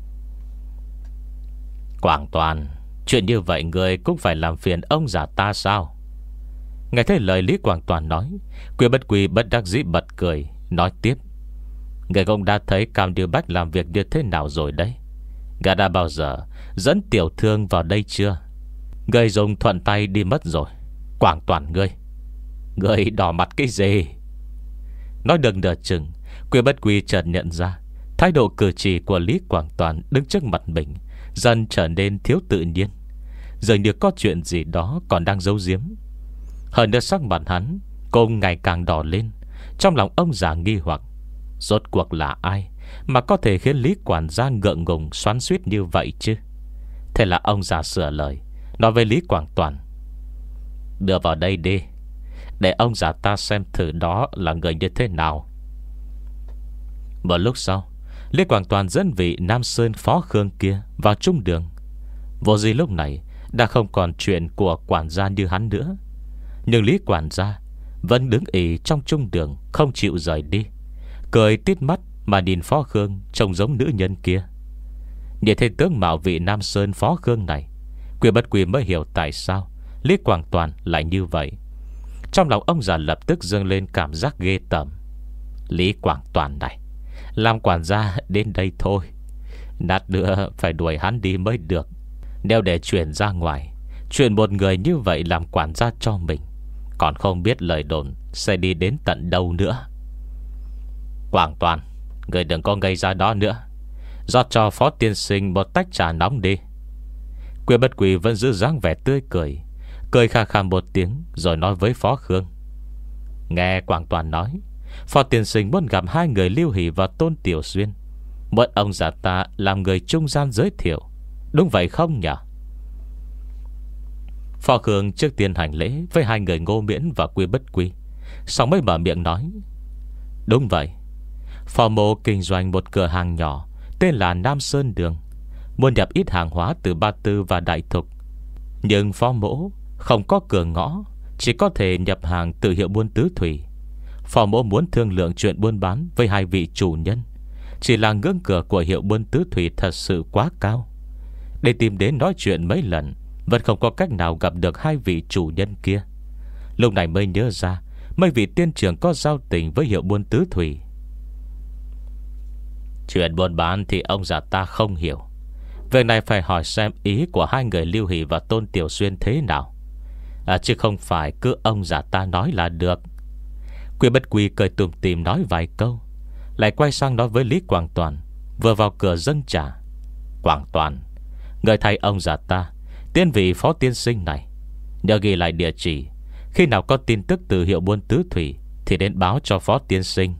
Quảng Toàn, chuyện như vậy người cũng phải làm phiền ông già ta sao? Nghe thấy lời Lý Quảng Toàn nói, Quy Bất Quy bất đắc dĩ bật cười, nói tiếp: Người cũng đã thấy Cam Điêu Bách làm việc như thế nào rồi đấy. Gã đã bao giờ dẫn tiểu thương vào đây chưa? Người dùng thuận tay đi mất rồi. Quảng Toàn ngươi, người đỏ mặt cái gì? Nói được nửa chừng, Quy Bất Quy chợt nhận ra thái độ cử chỉ của Lý Quảng Toàn đứng trước mặt mình dần trở nên thiếu tự nhiên, dường như có chuyện gì đó còn đang giấu giếm. Hơn nữa sắc mặt hắn cũng ngày càng đỏ lên. Trong lòng ông già nghi hoặc, rốt cuộc là ai mà có thể khiến Lý quản gia ngượng ngùng xoắn xuýt như vậy chứ? Thế là ông già sửa lời, nói với Lý Quảng Toàn: Đưa vào đây đi, để ông già ta xem thử đó là người như thế nào. Một lúc sau, Lý Quảng Toàn dẫn vị Nam Sơn Phó Khương kia vào trung đường. Vô gì lúc này đã không còn chuyện của quản gia như hắn nữa, nhưng Lý quản gia vẫn đứng ì trong trung đường, không chịu rời đi, cười tít mắt mà nhìn Phó Khương trông giống nữ nhân kia. Nhìn thấy tướng mạo vị Nam Sơn Phó Khương này, Quy Bất Quy mới hiểu tại sao Lý Quảng Toàn lại như vậy. Trong lòng ông già lập tức dâng lên cảm giác ghê tởm. Lý Quảng Toàn này, làm quản gia đến đây thôi, nát nữa phải đuổi hắn đi mới được. Nếu để chuyển ra ngoài, chuyện một người như vậy làm quản gia cho mình, còn không biết lời đồn sẽ đi đến tận đâu nữa. Quảng Toàn, người đừng có ngây ra đó nữa, rót cho Phó tiên sinh một tách trà nóng đi. Quy Bất Quy vẫn giữ dáng vẻ tươi cười, cười kha kha một tiếng rồi nói với Phó Khương: Nghe Quảng Toàn nói, Phó tiên sinh muốn gặp hai người Lưu Hỷ và Tôn Tiểu Xuyên, muốn ông già ta làm người trung gian giới thiệu, đúng vậy không nhỉ? Phó Khương trước tiên hành lễ với hai người Ngô Miễn và Quy Bất Quy, xong mới mở miệng nói: Đúng vậy, Phó mộ kinh doanh một cửa hàng nhỏ tên là Nam Sơn Đường, muốn nhập ít hàng hóa từ Ba Tư và Đại Thục. Nhưng Phó mộ không có cửa ngõ, chỉ có thể nhập hàng từ hiệu buôn tứ thủy. Phó mộ muốn thương lượng chuyện buôn bán với hai vị chủ nhân, chỉ là ngưỡng cửa của hiệu buôn tứ thủy thật sự quá cao. Để tìm đến nói chuyện mấy lần, vẫn không có cách nào gặp được hai vị chủ nhân kia. Lúc này mới nhớ ra mấy vị tiên trưởng có giao tình với hiệu buôn tứ thủy. Chuyện buôn bán thì ông già ta không hiểu, việc này phải hỏi xem ý của hai người Lưu Hỷ và Tôn Tiểu Xuyên thế nào, à, chứ không phải cứ ông già ta nói là được. Quy Bất Quy cười tùm tìm nói vài câu, lại quay sang nói với Lý Quảng Toàn vừa vào cửa dâng trà: Quảng Toàn, người thay ông già ta tiên vị Phó tiên sinh này, nhớ ghi lại địa chỉ, khi nào có tin tức từ hiệu buôn tứ thủy thì đến báo cho Phó tiên sinh.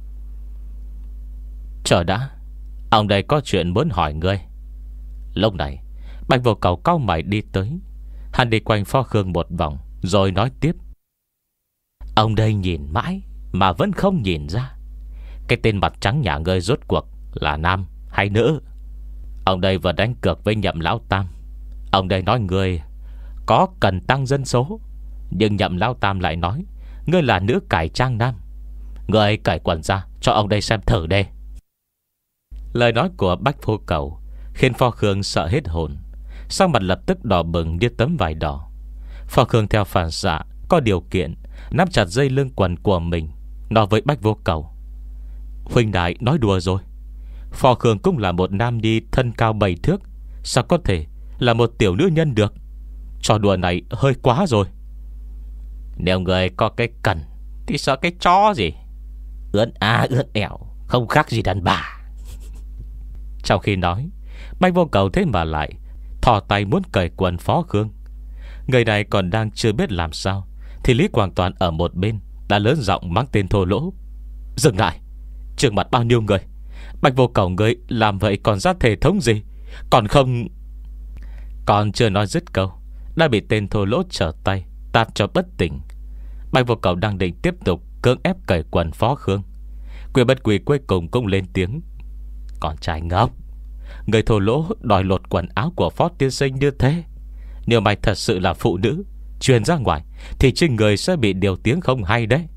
Chờ đã, ông đây có chuyện muốn hỏi ngươi. Lúc này Bạch Vô Cầu cau mày đi tới. Hắn đi quanh Phó Khương một vòng rồi nói tiếp: Ông đây nhìn mãi mà vẫn không nhìn ra cái tên mặt trắng nhà ngươi rốt cuộc là nam hay nữ. Ông đây vừa đánh cược với Nhậm Lão Tam. Ông đây nói ngươi có cần tăng dân số, nhưng Nhậm Lão Tam lại nói ngươi là nữ cải trang nam. Ngươi cởi quần ra cho ông đây xem thử đây. Lời nói của Bách Vô Cầu khiến Phó Khương sợ hết hồn, sắc mặt lập tức đỏ bừng như tấm vải đỏ. Phó Khương theo phản xạ có điều kiện nắm chặt dây lưng quần của mình, nói với Bách Vô Cầu: Huynh đại nói đùa rồi. Phó Khương cũng là một nam nhi thân cao bảy thước, sao có thể là một tiểu nữ nhân được? Trò đùa này hơi quá rồi. Nếu người có cái cần thì sợ cái chó gì, ướn à ướn ẻo, không khác gì đàn bà. Trong khi nói, Bách Vô Cầu thế mà lại thò tay muốn cởi quần Phó Khương. Người này còn đang chưa biết làm sao thì Lý Quang Toàn ở một bên đã lớn giọng mắng tên thô lỗ. Dừng lại, trước mặt bao nhiêu người, Bạch Vô Cầu ngươi làm vậy còn ra thể thống gì? Còn không... Còn chưa nói dứt câu, đã bị tên thô lỗ trở tay tát cho bất tỉnh. Bạch Vô Cầu đang định tiếp tục cưỡng ép cởi quần Phó Khương, Quyền Bất Quỳ cuối cùng cũng lên tiếng. Còn trai ngốc, người thô lỗ đòi lột quần áo của Phó tiên sinh như thế, nếu mày thật sự là phụ nữ truyền ra ngoài thì chính người sẽ bị điều tiếng không hay đấy.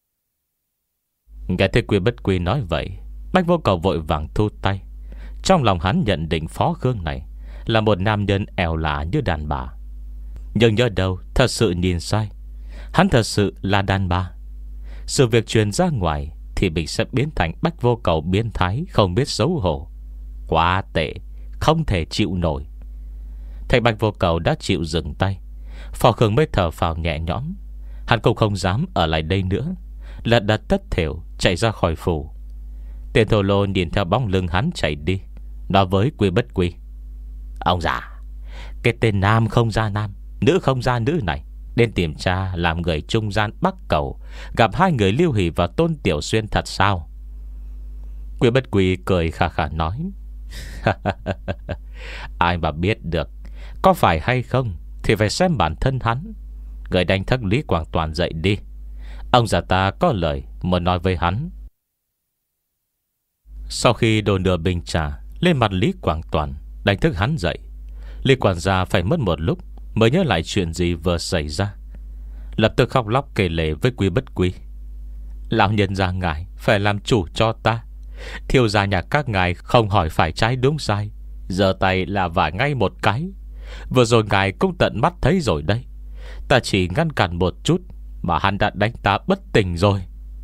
Nghe thấy Quyền Bất Quỳ nói vậy, Bạch Vô Cầu vội vàng thu tay. Trong lòng hắn nhận định Phó Khương này là một nam nhân ẻo lả như đàn bà. Nhưng nhớ đâu thật sự nhìn sai, hắn thật sự là đàn bà. Sự việc truyền ra ngoài thì mình sẽ biến thành Bạch Vô Cầu biến thái không biết xấu hổ. Quá tệ, không thể chịu nổi. Thấy Bạch Vô Cầu đã chịu dừng tay, Phó Khương mới thở phào nhẹ nhõm. Hắn cũng không dám ở lại đây nữa, lật đật tất thểu chạy ra khỏi phủ. Tên thô lô nhìn theo bóng lưng hắn chạy đi, nói với Quy Bất Quy. Ông già, cái tên nam không ra nam, nữ không ra nữ này đến tìm cha làm người trung gian Bắc Cầu gặp hai người Lưu Hỷ và Tôn Tiểu Xuyên thật sao? Quy Bất Quy cười khà khà nói. Ai mà biết được, có phải hay không thì phải xem bản thân hắn. Người đánh thức Lý Quang Toàn dậy đi, ông già ta có lời muốn nói với hắn. Sau khi đổ nửa bình trà lên mặt Lý Quang Toàn, đánh thức hắn dậy, Lý quản gia phải mất một lúc mới nhớ lại chuyện gì vừa xảy ra. Lập tức khóc lóc kể lể với Quy Bất Quy. Lão nhân gia ngài phải làm chủ cho ta. Thiếu gia nhà các ngài không hỏi phải trái đúng sai, giơ tay là vả ngay một cái. Vừa rồi ngài cũng tận mắt thấy rồi đây. Ta chỉ ngăn cản một chút mà hắn đã đánh ta bất tỉnh rồi.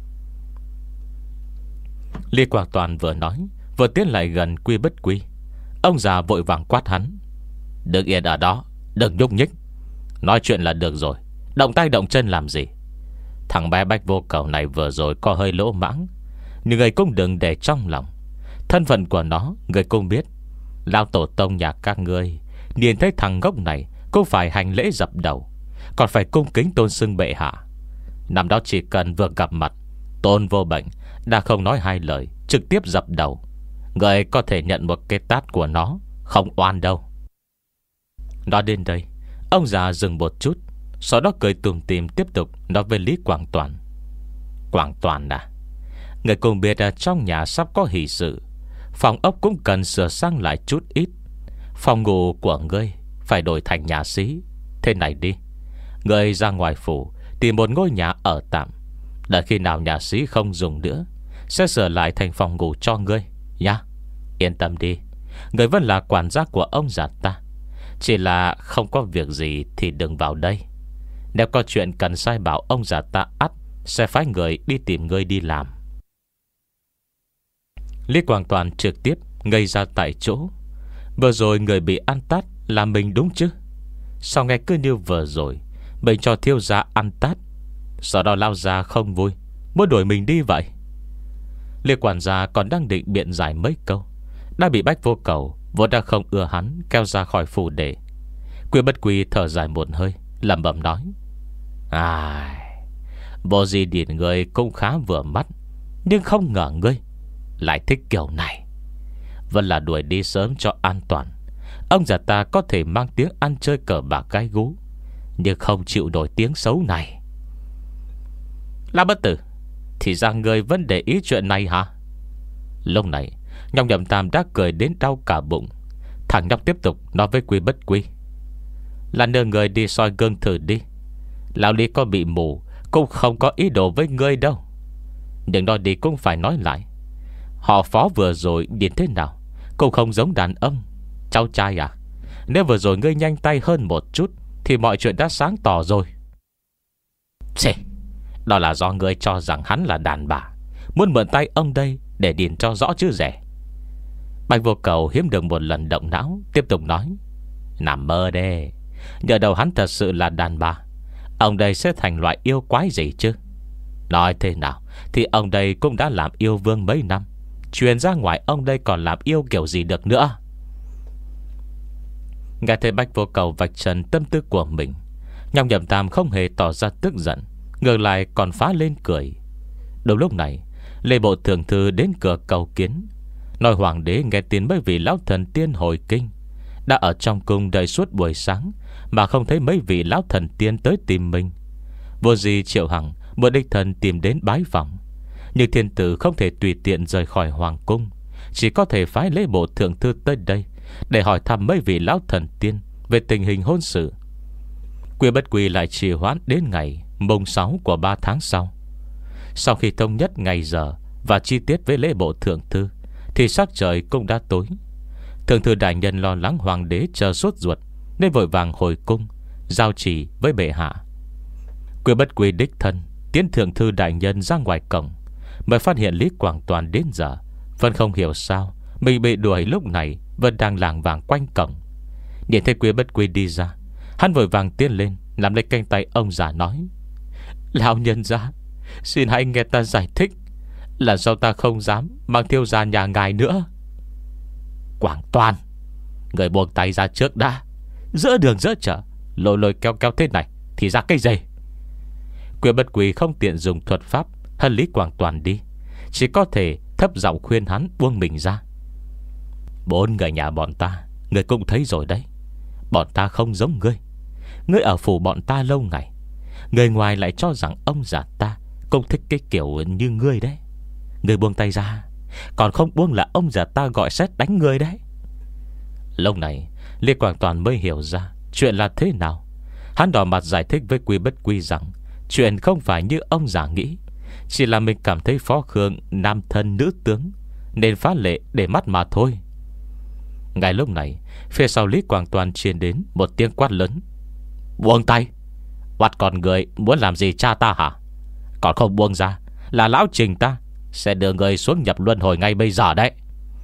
Lý Quang Toàn vừa nói vừa tiến lại gần Quy Bất Quy. Ông già vội vàng quát hắn. Đừng yên ở đó, đừng nhúc nhích. Nói chuyện là được rồi, động tay động chân làm gì? Thằng bé Bạch Vô Cầu này vừa rồi có hơi lỗ mãng, nhưng người cũng đừng để trong lòng. Thân phận của nó người cũng biết. Lão tổ tông nhà các ngươi nhìn thấy thằng ngốc này cũng phải hành lễ dập đầu, còn phải cung kính tôn xưng bệ hạ. Năm đó chỉ cần vừa gặp mặt, Tôn Vô Bệnh đã không nói hai lời, trực tiếp dập đầu. Người có thể nhận một cái tát của nó, không oan đâu. Nói đến đây, ông già dừng một chút, sau đó cười tùm tìm tiếp tục nói với Lý Quang Toàn. Quang Toàn à, người cùng biết là trong nhà sắp có hỷ sự, phòng ốc cũng cần sửa sang lại chút ít. Phòng ngủ của ngươi phải đổi thành nhà xí. Thế này đi, ngươi ra ngoài phủ tìm một ngôi nhà ở tạm. Đợi khi nào nhà xí không dùng nữa, sẽ sửa lại thành phòng ngủ cho ngươi nhá. Yên tâm đi, ngươi vẫn là quản gia của ông già ta. Chỉ là không có việc gì thì đừng vào đây. Nếu có chuyện cần sai bảo ông già ta ắt sẽ phái người đi tìm ngươi đi làm. Lý Quang Toàn trực tiếp ngây ra tại chỗ. Vừa rồi người bị ăn tát là mình đúng chứ? Sao nghe cứ như vừa rồi mình cho thiếu gia ăn tát, sau đó lao ra không vui, muốn đuổi mình đi vậy? Lý quản gia còn đang định biện giải mấy câu, đã bị Bạch Vô Cầu vốn đã không ưa hắn kéo ra khỏi phủ để. Quy Bất Quy thở dài một hơi, lẩm bẩm nói. Ai, bộ gì điển người cũng khá vừa mắt, nhưng không ngờ ngươi lại thích kiểu này. Vẫn là đuổi đi sớm cho an toàn. Ông già ta có thể mang tiếng ăn chơi cờ bạc gái gú, nhưng không chịu nổi tiếng xấu này. La Bất Tử, thì ra người vẫn để ý chuyện này hả? Lúc này Nhong Nhậm Tam đã cười đến đau cả bụng. Thằng nhóc tiếp tục nói với Quy Bất Quy. Là nương người đi soi gương thử đi. Lão Lý có bị mù cũng không có ý đồ với ngươi đâu. Nhưng nói đi cũng phải nói lại, họ Phó vừa rồi nhìn thế nào cũng không giống đàn ông. Cháu trai à, nếu vừa rồi ngươi nhanh tay hơn một chút thì mọi chuyện đã sáng tỏ rồi. Chê, đó là do ngươi cho rằng hắn là đàn bà, muốn mượn tay ông đây để điền cho rõ chứ rẻ. Bạch Vô Cầu hiếm được một lần động não, tiếp tục nói. Nằm mơ đê, nhờ đầu hắn thật sự là đàn bà, ông đây sẽ thành loại yêu quái gì chứ? Nói thế nào thì ông đây cũng đã làm yêu vương mấy năm, truyền ra ngoài ông đây còn làm yêu kiểu gì được nữa. Nghe thấy Bạch Vô Cầu vạch trần tâm tư của mình, Nhong Nhậm Tam không hề tỏ ra tức giận, ngược lại còn phá lên cười. Đúng lúc này, Lê Bộ Thượng Thư đến cửa cầu kiến, nói hoàng đế nghe tin mấy vị lão thần tiên hồi kinh, đã ở trong cung đợi suốt buổi sáng mà không thấy mấy vị lão thần tiên tới tìm mình. Vô gì Triệu Hằng một đích thần tìm đến bái phỏng, nhưng thiên tử không thể tùy tiện rời khỏi hoàng cung, chỉ có thể phái Lễ Bộ Thượng Thư tới đây để hỏi thăm mấy vị lão thần tiên về tình hình hôn sự. Quy Bất Quy lại trì hoãn đến ngày mùng sáu của ba tháng sau. Sau khi thống nhất ngày giờ và chi tiết với Lễ Bộ Thượng Thư thì sắc trời cũng đã tối. Thượng thư đại nhân lo lắng hoàng đế chờ sốt ruột, nên vội vàng hồi cung giao chỉ với bệ hạ. Quy Bất Quy đích thân tiến thượng thư đại nhân ra ngoài cổng, mới phát hiện Lý Quảng Toàn đến giờ vẫn không hiểu sao mình bị đuổi lúc này vẫn đang lảng vảng quanh cổng. Nhìn thấy Quy Bất Quy đi ra, hắn vội vàng tiến lên nắm lấy cánh tay ông già nói: Lão nhân gia, xin hãy nghe ta giải thích. Là do ta không dám mang thiếu gia nhà ngài nữa. Quảng Toàn, người buông tay ra trước đã. Giữa đường giữa chợ lôi lôi kéo kéo thế này thì ra cái gì? Quy Bất Quy không tiện dùng thuật pháp hân Lý Quảng Toàn đi, chỉ có thể thấp giọng khuyên hắn buông mình ra. Bốn người nhà bọn ta, người cũng thấy rồi đấy. Bọn ta không giống ngươi. Ngươi ở phủ bọn ta lâu ngày, người ngoài lại cho rằng ông già ta cũng thích cái kiểu như ngươi đấy. Ngươi buông tay ra, còn không buông là ông già ta gọi sét đánh ngươi đấy. Lúc này Lê Quảng Toàn mới hiểu ra chuyện là thế nào. Hắn đỏ mặt giải thích với Quy Bất Quy rằng chuyện không phải như ông già nghĩ, chỉ là mình cảm thấy Phó Khương nam thân nữ tướng nên phá lệ để mắt mà thôi. Ngay lúc này, phía sau Lý Quảng Toàn truyền đến một tiếng quát lớn: Buông tay! Bắt con người muốn làm gì cha ta hả? Còn không buông ra là lão Trình ta sẽ đưa người xuống nhập luân hồi ngay bây giờ đấy.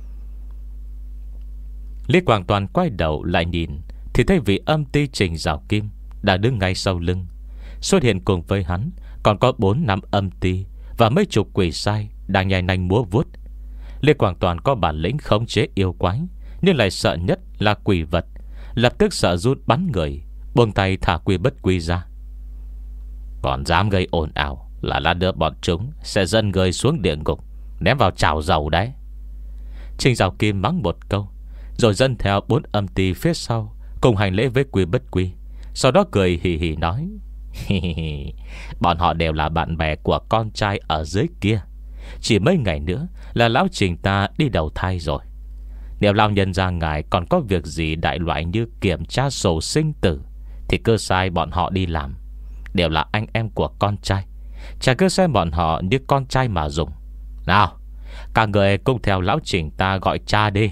Lý Quảng Toàn quay đầu lại nhìn thì thấy vị âm ty Trình Giảo Kim đã đứng ngay sau lưng. Xuất hiện cùng với hắn còn có bốn năm âm ty và mấy chục quỷ sai đang nhai nanh múa vuốt. Lý Quảng Toàn có bản lĩnh khống chế yêu quái, nhưng lại sợ nhất là quỷ vật, lập tức sợ rút bắn người, buông tay thả Quy Bất Quy ra. Còn dám gây ồn ào là lát nữa bọn chúng sẽ dẫn người xuống địa ngục, ném vào chảo dầu đấy. Trình Giảo Kim mắng một câu, rồi dẫn theo bốn âm ty phía sau cùng hành lễ với Quy Bất Quy. Sau đó cười hì hì nói: Bọn họ đều là bạn bè của con trai ở dưới kia. Chỉ mấy ngày nữa là lão Trình ta đi đầu thai rồi. Nếu lão nhân gia ngài còn có việc gì đại loại như kiểm tra sổ sinh tử thì cứ sai bọn họ đi làm. Đều là anh em của con trai, chả cứ xem bọn họ như con trai mà dùng. Nào, các người cùng theo lão Trình ta gọi cha đi.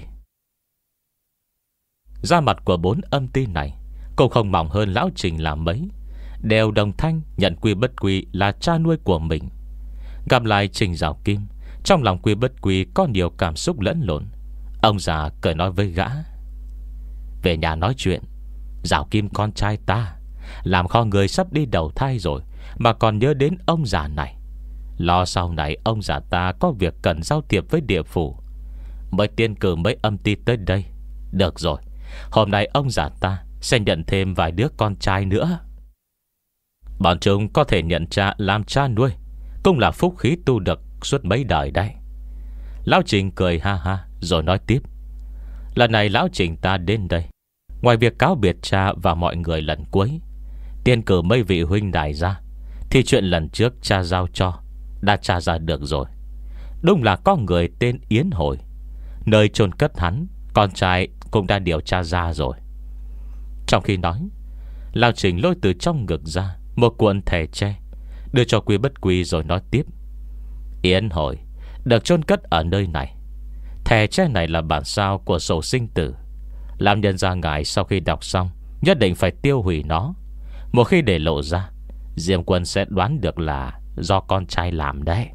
Da mặt của bốn âm ty này cũng không mỏng hơn lão Trình là mấy, đều đồng thanh nhận Quy Bất Quy là cha nuôi của mình. Gặp lại Trình Giảo Kim, trong lòng Quy Bất Quy có nhiều cảm xúc lẫn lộn. Ông già cười nói với gã: Về nhà nói chuyện. Giảo Kim con trai ta làm kho người sắp đi đầu thai rồi mà còn nhớ đến ông già này. Lo sau này ông già ta có việc cần giao thiệp với địa phủ, mới tiên cử mấy âm ty tới đây. Được rồi, hôm nay ông già ta sẽ nhận thêm vài đứa con trai nữa. Bọn chúng có thể nhận cha làm cha nuôi, cũng là phúc khí tu được suốt mấy đời đây. Lão Trình cười ha ha rồi nói tiếp: Lần này lão Trình ta đến đây, ngoài việc cáo biệt cha và mọi người lần cuối, tiên cử mấy vị huynh đài ra, thì chuyện lần trước cha giao cho đã tra ra được rồi. Đúng là có người tên Yến Hồi, nơi chôn cất hắn con trai cũng đã điều tra ra rồi. Trong khi nói, Lão Trình lôi từ trong ngực ra một cuộn thẻ tre, đưa cho Quy Bất Quy rồi nói tiếp: Yến Hồi được chôn cất ở nơi này. Thẻ tre này là bản sao của sổ sinh tử. Làm nhân gia ngài sau khi đọc xong nhất định phải tiêu hủy nó. Một khi để lộ ra, Diêm Quân sẽ đoán được là do con trai làm đấy.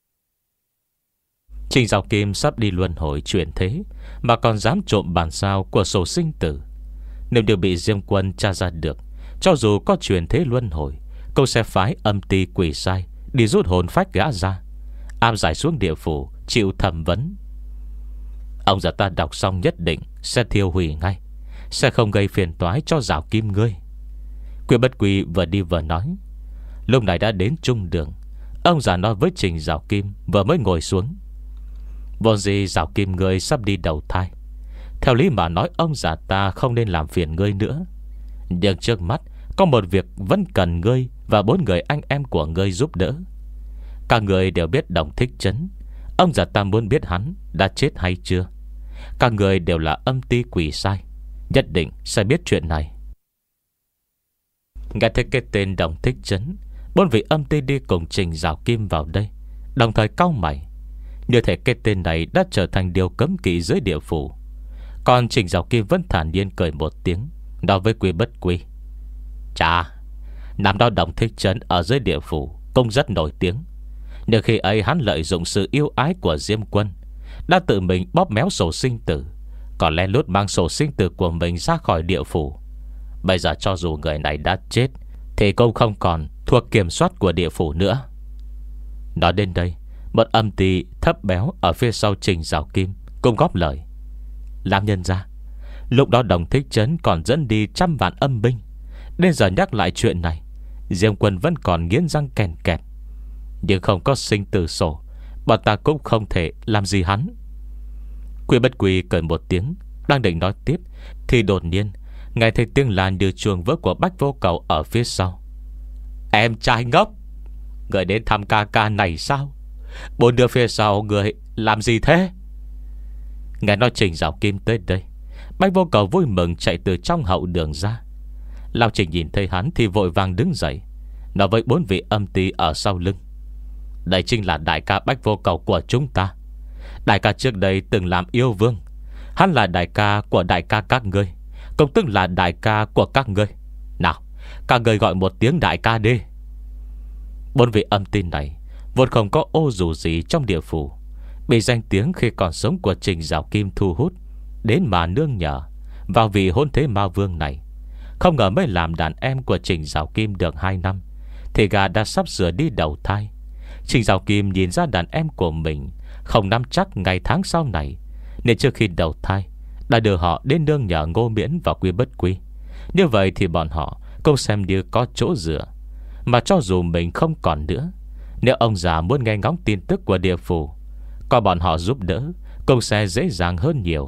Trình Giảo Kim sắp đi luân hồi chuyển thế mà còn dám trộm bản sao của sổ sinh tử. Nếu đều bị Diêm Quân tra ra được, cho dù có chuyển thế luân hồi, cô sẽ phái âm ty quỷ sai đi rút hồn phách gã ra, áp giải xuống địa phủ chịu thẩm vấn. Ông già ta đọc xong nhất định sẽ thiêu hủy ngay, sẽ không gây phiền toái cho Giảo Kim ngươi. Quy Bất Quy vừa đi vừa nói. Lúc này đã đến trung đường. Ông già nói với Trình Giảo Kim vừa mới ngồi xuống. Vốn gì Giảo Kim ngươi sắp đi đầu thai, theo lý mà nói ông già ta không nên làm phiền ngươi nữa. Nhưng trước mắt có một việc vẫn cần ngươi và bốn người anh em của ngươi giúp đỡ. Các người đều biết Đồng Thích Trấn. Ông già ta muốn biết hắn đã chết hay chưa. Các người đều là âm ty quỷ sai, nhất định sẽ biết chuyện này. Nghe thấy cái tên Đồng Thích Trấn, bốn vị âm ty đi cùng Trình Giảo Kim vào đây đồng thời cau mày. Như thể cái tên này đã trở thành điều cấm kỵ dưới địa phủ. Còn Trình Giảo Kim vẫn thản nhiên cười một tiếng, nói với Quy Bất Quy: Chà, năm đó Đồng Thích Trấn ở dưới địa phủ cũng rất nổi tiếng. Nhưng khi ấy hắn lợi dụng sự yêu ái của Diêm Quân, đã tự mình bóp méo sổ sinh tử, còn lén lút mang sổ sinh tử của mình ra khỏi địa phủ. Bây giờ cho dù người này đã chết thì cũng không còn thuộc kiểm soát của địa phủ nữa. Nói đến đây, một âm ty thấp béo ở phía sau Trình Giảo Kim cũng góp lời: Làm nhân ra, lúc đó Đồng Thích Trấn còn dẫn đi trăm vạn âm binh. Đến giờ nhắc lại chuyện này, Diêm Quân vẫn còn nghiến răng kèn kẹt. Nhưng không có sinh tử sổ, bọn ta cũng không thể làm gì hắn. Quy Bất Quy cười một tiếng, đang định nói tiếp thì đột nhiên nghe thấy tiếng la như chuông vỡ của Bách Vô Cầu ở phía sau. Em trai ngốc, người đến thăm ca ca này sao? Bốn đứa phía sau người làm gì thế? Nghe nói Trình Giảo Kim tới đây, Bách Vô Cầu vui mừng chạy từ trong hậu đường ra. Lão Trình nhìn thấy hắn thì vội vàng đứng dậy, nói với bốn vị âm ty ở sau lưng: Đây chính là đại ca Bách Vô Cầu của chúng ta. Đại ca trước đây từng làm yêu vương. Hắn là đại ca của đại ca các ngươi, cũng tức là đại ca của các ngươi. Nào, các ngươi gọi một tiếng đại ca đi. Bốn vị âm ty này vốn không có ô dù gì trong địa phủ, bị danh tiếng khi còn sống của Trình Giảo Kim thu hút, đến mà nương nhờ vào vị hôn thế ma vương này. Không ngờ mới làm đàn em của Trình Giảo Kim được hai năm thì gà đã sắp sửa đi đầu thai. Trình Giảo Kim nhìn ra đàn em của mình không nắm chắc ngày tháng sau này, nên trước khi đầu thai đã đưa họ đến nương nhờ Ngô Miễn và Quy Bất Quy. Như vậy thì bọn họ cũng xem như có chỗ dựa. Mà cho dù mình không còn nữa, nếu ông già muốn nghe ngóng tin tức của địa phủ, có bọn họ giúp đỡ cũng sẽ dễ dàng hơn nhiều.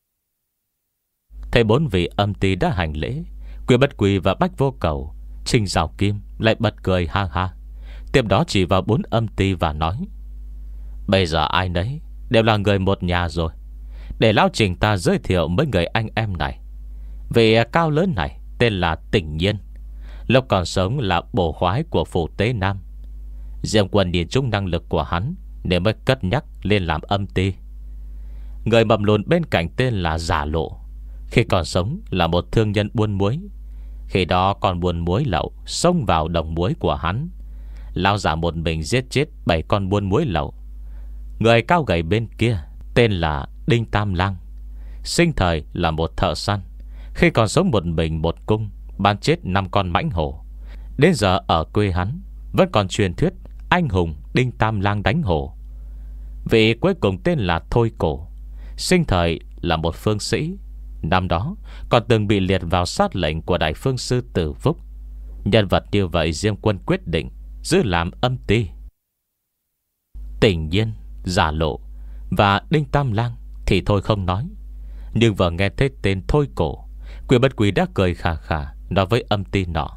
Thấy bốn vị âm ty đã hành lễ, Quy Bất Quy và Bách Vô Cầu, Trình Giảo Kim lại bật cười ha ha. Tiếp đó chỉ vào bốn âm ty và nói: Bây giờ ai nấy đều là người một nhà rồi. Để lão Trình ta giới thiệu mấy người anh em này. Vị cao lớn này tên là Tỉnh Nhiên, lúc còn sống là bổ khoái của phủ Tế Nam. Diêm Quân nhìn trúng năng lực của hắn nên mới cất nhắc lên làm âm ty. Người mập lùn bên cạnh tên là Giả Lộ, khi còn sống là một thương nhân buôn muối. Khi đó còn buôn muối lậu xông vào đồng muối của hắn. Lão giả một mình giết chết bảy con buôn muối lậu. Người cao gầy bên kia tên là Đinh Tam Lang, sinh thời là một thợ săn. Khi còn sống một mình một cung, bắn chết năm con mãnh hổ. Đến giờ ở quê hắn vẫn còn truyền thuyết anh hùng Đinh Tam Lang đánh hổ. Vị cuối cùng tên là Thôi Cổ, sinh thời là một phương sĩ. Năm đó còn từng bị liệt vào sát lệnh của đại phương sư Tử Phúc. Nhân vật như vậy Diêm Quân quyết định giữ làm âm ty. Tỉnh Nhiên, Giả Lộ và Đinh Tam Lang thì thôi không nói. Nhưng vừa nghe thấy tên Thôi Cổ, Quy Bất Quy đã cười khà khà, nói với âm ty nọ: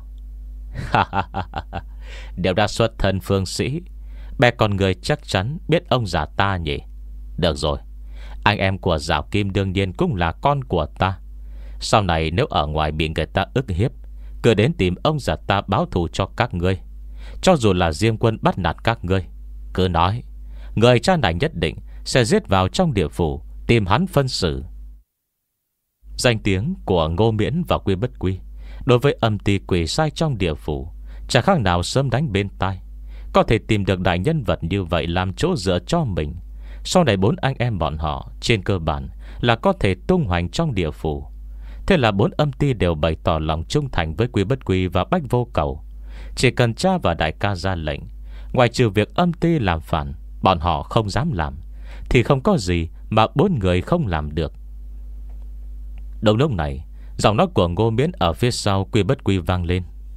Đều đã xuất thân phương sĩ, bé con người chắc chắn biết ông già ta nhỉ. Được rồi, anh em của Giảo Kim đương nhiên cũng là con của ta. Sau này nếu ở ngoài bị người ta ức hiếp, cứ đến tìm ông già ta báo thù cho các ngươi. Cho dù là Diêm Quân bắt nạt các ngươi, cứ nói người cha này nhất định sẽ giết vào trong địa phủ, tìm hắn phân xử. Danh tiếng của Ngô Miễn và Quy Bất Quy đối với âm ty quỷ sai trong địa phủ chẳng khác nào sớm đánh bên tai. Có thể tìm được đại nhân vật như vậy làm chỗ dựa cho mình, sau này bốn anh em bọn họ trên cơ bản là có thể tung hoành trong địa phủ. Thế là bốn âm ty đều bày tỏ lòng trung thành với Quy Bất Quy và Bách Vô Cầu. Chỉ cần cha và đại ca ra lệnh, ngoài trừ việc âm ty làm phản bọn họ không dám làm, thì không có gì mà bốn người không làm được. Đúng lúc này, giọng nói của Ngô Miễn ở phía sau Quy Bất Quy vang lên,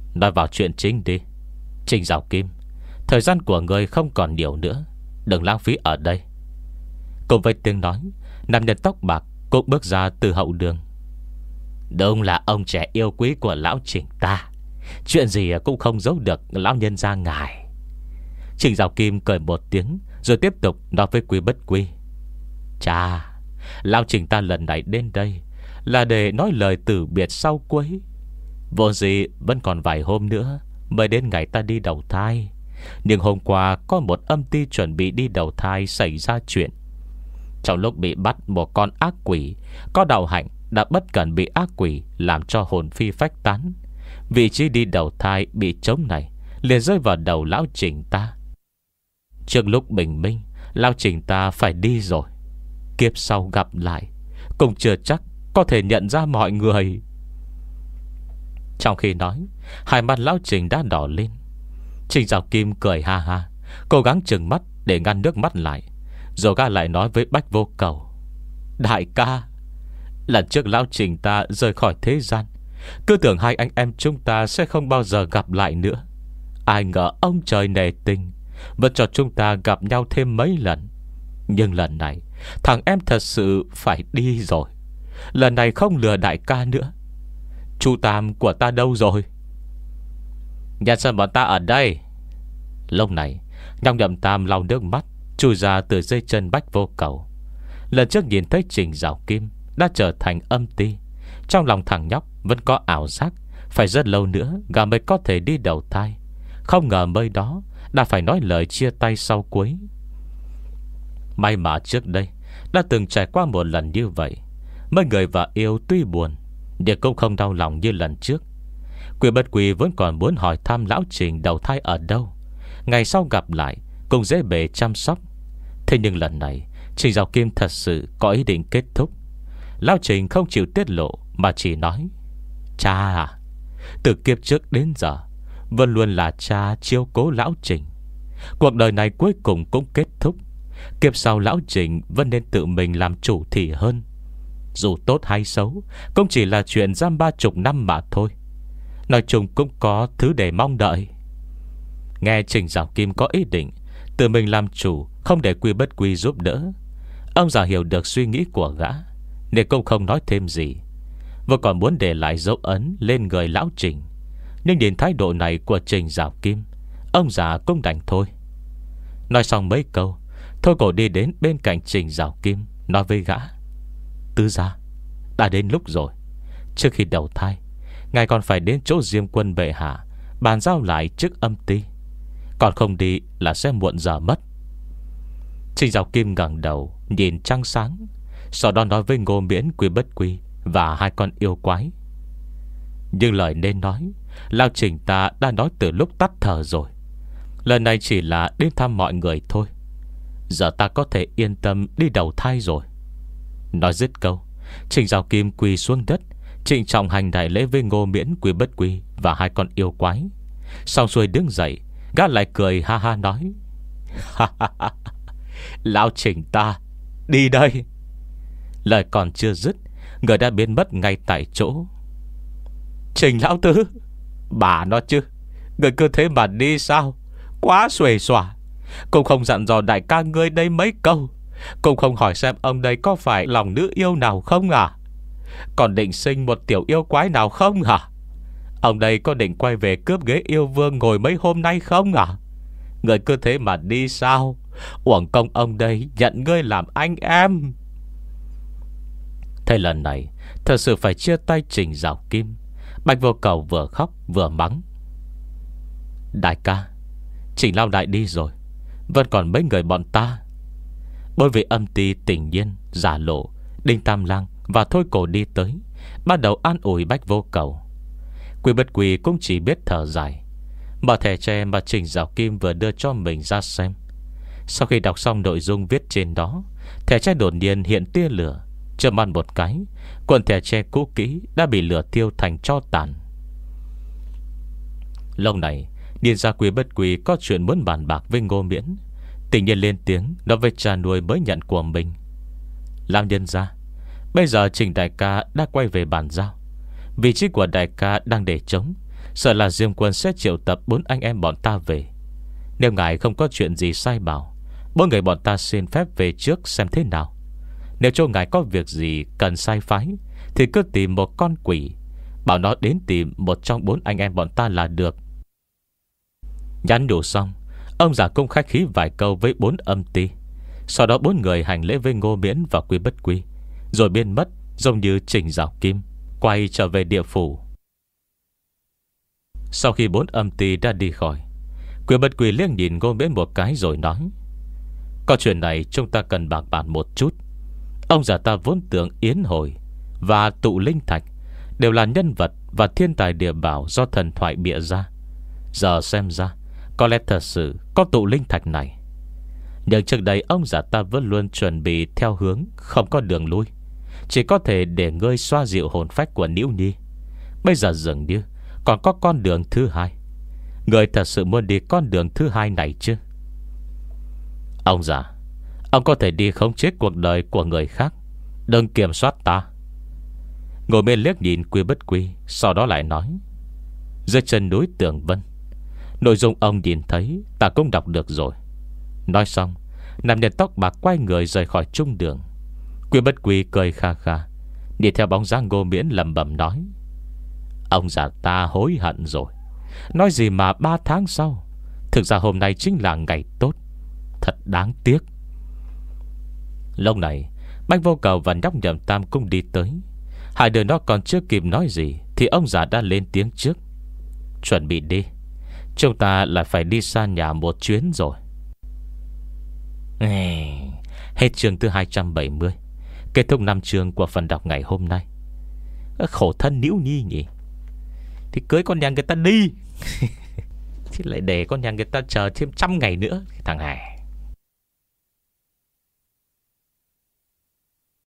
Nói vào chuyện chính đi. Trình Giảo Kim, thời gian của người không còn nhiều nữa, đừng lãng phí ở đây. Cùng với tiếng nói, nam nhân tóc bạc cũng bước ra từ hậu đường. Đúng là ông trẻ yêu quý của lão Trình ta, chuyện gì cũng không giấu được lão nhân gia ngài. Trình Giảo Kim cười một tiếng, rồi tiếp tục nói với Quý Bất Quy. Chà, lão Trình ta lần này đến đây là để nói lời từ biệt sau cuối. Vô gì vẫn còn vài hôm nữa mới đến ngày ta đi đầu thai. Nhưng hôm qua có một âm ty chuẩn bị đi đầu thai xảy ra chuyện. Trong lúc bị bắt, một con ác quỷ có đạo hạnh đã bất cẩn bị ác quỷ làm cho hồn phi phách tán. Vị trí đi đầu thai bị trống này liền rơi vào đầu lão Trình ta. Trước lúc bình minh, lão Trình ta phải đi rồi. Kiếp sau gặp lại cũng chưa chắc có thể nhận ra mọi người. Trong khi nói, hai mắt lão Trình đã đỏ lên. Trình Giảo Kim cười ha ha, cố gắng trừng mắt để ngăn nước mắt lại. Rồi gã lại nói với Bách Vô Cầu. Đại ca, lần trước lão Trình ta rời khỏi thế gian, cứ tưởng hai anh em chúng ta sẽ không bao giờ gặp lại nữa. Ai ngờ ông trời nể tình, vẫn cho chúng ta gặp nhau thêm mấy lần. Nhưng lần này thằng em thật sự phải đi rồi. Lần này không lừa đại ca nữa. Chú Tam của ta đâu rồi? Nhà sân bọn ta ở đây. Lúc này Nhong Nhậm Tam lau nước mắt chui ra từ dây chân Bách Vô Cầu. Lần trước nhìn thấy Trình Giảo Kim đã trở thành âm ti, trong lòng thằng nhóc vẫn có ảo giác phải rất lâu nữa gã mới có thể đi đầu thai. Không ngờ mới đó đã phải nói lời chia tay sau cuối. May mà trước đây đã từng trải qua một lần như vậy. Mấy người và yêu tuy buồn nhưng cũng không đau lòng như lần trước. Quý Bất Quy vẫn còn muốn hỏi thăm lão Trình đầu thai ở đâu, ngày sau gặp lại cũng dễ bề chăm sóc. Thế nhưng lần này Trình Giảo Kim thật sự có ý định kết thúc. Lão Trình không chịu tiết lộ, mà chỉ nói: Cha à, từ kiếp trước đến giờ vẫn luôn là cha chiếu cố lão Trình. Cuộc đời này cuối cùng cũng kết thúc. Kiếp sau lão Trình vẫn nên tự mình làm chủ thì hơn. Dù tốt hay xấu cũng chỉ là chuyện giam ba chục năm mà thôi. Nói chung cũng có thứ để mong đợi. Nghe Trình Giảo Kim có ý định tự mình làm chủ, không để Quy Bất Quy giúp đỡ, ông già hiểu được suy nghĩ của gã nên cũng không nói thêm gì. Vừa còn muốn để lại dấu ấn lên người lão Trình, nhưng nhìn thái độ này của Trình Giảo Kim, ông già cũng đành thôi. Nói xong mấy câu, Thôi Cổ đi đến bên cạnh Trình Giảo Kim, nói với gã: Tứ gia, đã đến lúc rồi. Trước khi đầu thai, ngài còn phải đến chỗ Diêm Quân bệ hạ bàn giao lại chức âm ty. Còn không đi là sẽ muộn giờ mất. Trình Giảo Kim ngẩng đầu nhìn trăng sáng, sau đó nói với Ngô Miễn, Quy Bất Quy và hai con yêu quái: Nhưng lời nên nói, lão Trình ta đã nói từ lúc tắt thở rồi. Lần này chỉ là đến thăm mọi người thôi. Giờ ta có thể yên tâm đi đầu thai rồi. Nói dứt câu, Trình Giảo Kim quỳ xuống đất, trịnh trọng hành đại lễ với Ngô Miễn, Quy Bất Quy và hai con yêu quái. Xong xuôi đứng dậy, gã lại cười ha ha nói: Lão Trình ta đi đây. Lời còn chưa dứt, người đã biến mất ngay tại chỗ. Trình lão tứ, bà nó chứ, người cứ thế mà đi sao? Quá xuề xòa. Cũng không dặn dò đại ca ngươi đây mấy câu, cũng không hỏi xem ông đây có phải lòng nữ yêu nào không à? Còn định sinh một tiểu yêu quái nào không hả? Ông đây có định quay về cướp ghế yêu vương ngồi mấy hôm nay không à? Người cứ thế mà đi sao? Uổng công ông đây nhận ngươi làm anh em. Thế lần này thật sự phải chia tay Trình Giảo Kim. Bạch Vô Cầu vừa khóc vừa mắng: Đại ca, Trình lao đại đi rồi, vẫn còn mấy người bọn ta. Bởi vì âm ty Tình Nhiên, Giả Lộ, Đinh Tam Lang và Thôi Cổ đi tới, bắt đầu an ủi Bách Vô Cầu. Quy Bất Quy cũng chỉ biết thở dài, mở thẻ tre mà Trình Giảo Kim vừa đưa cho mình ra xem. Sau khi đọc xong nội dung viết trên đó, thẻ tre đột nhiên hiện tia lửa. Châm ăn một cái, cuộn thẻ tre cũ kỹ đã bị lửa tiêu thành tro tàn. Lâu này điền ra Quy Bất Quy có chuyện muốn bàn bạc với Ngô Miễn. Tự nhiên lên tiếng nói với cha nuôi mới nhận của mình: Làm nhân ra, bây giờ Trình đại ca đã quay về bàn giao. Vị trí của đại ca đang để trống, Sợ là Diêm Quân sẽ triệu tập bốn anh em bọn ta về. Nếu ngài không có chuyện gì sai bảo, bốn người bọn ta xin phép về trước xem thế nào. Nếu chỗ ngài có việc gì cần sai phái thì cứ tìm một con quỷ, bảo nó đến tìm một trong bốn anh em bọn ta là được. Nhắn đủ xong, ông già cũng khách khí vài câu với bốn âm ty. Sau đó bốn người hành lễ với Ngô Miễn và Quy Bất Quy, rồi biến mất giống như Trình Giảo Kim, quay trở về địa phủ. Sau khi bốn âm ty đã đi khỏi, Quy Bất Quy liếc nhìn Ngô Miễn một cái rồi nói: có chuyện này chúng ta cần bạc bàn một chút. Ông già ta vốn tưởng Yến Hồi và Tụ Linh Thạch đều là nhân vật và thiên tài địa bảo do thần thoại bịa ra. Giờ xem ra có lẽ thật sự có Tụ Linh Thạch này. Nhưng trước đây ông già ta vẫn luôn chuẩn bị theo hướng không có đường lui, chỉ có thể để ngươi xoa dịu hồn phách của Nữ Nhi. Bây giờ dường như còn có con đường thứ hai. Ngươi thật sự muốn đi con đường thứ hai này chứ? Ông già, ông có thể đi khống chế cuộc đời của người khác, đừng kiểm soát ta. Ngồi bên liếc nhìn Quy Bất Quy, sau đó lại nói: dưới chân núi Tường Vân, nội dung ông nhìn thấy ta cũng đọc được rồi. Nói xong, nam nhân tóc bạc quay người rời khỏi trung đường. Quy Bất Quy cười kha kha, đi theo bóng dáng Ngô Miễn lẩm bẩm nói: ông già ta hối hận rồi. Nói gì mà ba tháng sau, thực ra hôm nay chính là ngày tốt. Thật đáng tiếc. Lúc này Bách Vô Cầu và nhóc Nhậm Tam cũng đi tới. Hai đứa nó còn chưa kịp nói gì thì ông già đã lên tiếng trước: chuẩn bị đi, chúng ta lại phải đi xa nhà một chuyến rồi. Hết chương thứ hai trăm bảy mươi. Kết thúc năm chương của phần đọc ngày hôm nay. Khổ thân Nữ Nhi nhỉ. Thì cưới con nhà người ta đi chứ lại để con nhà người ta chờ thêm trăm ngày nữa. Thằng Hải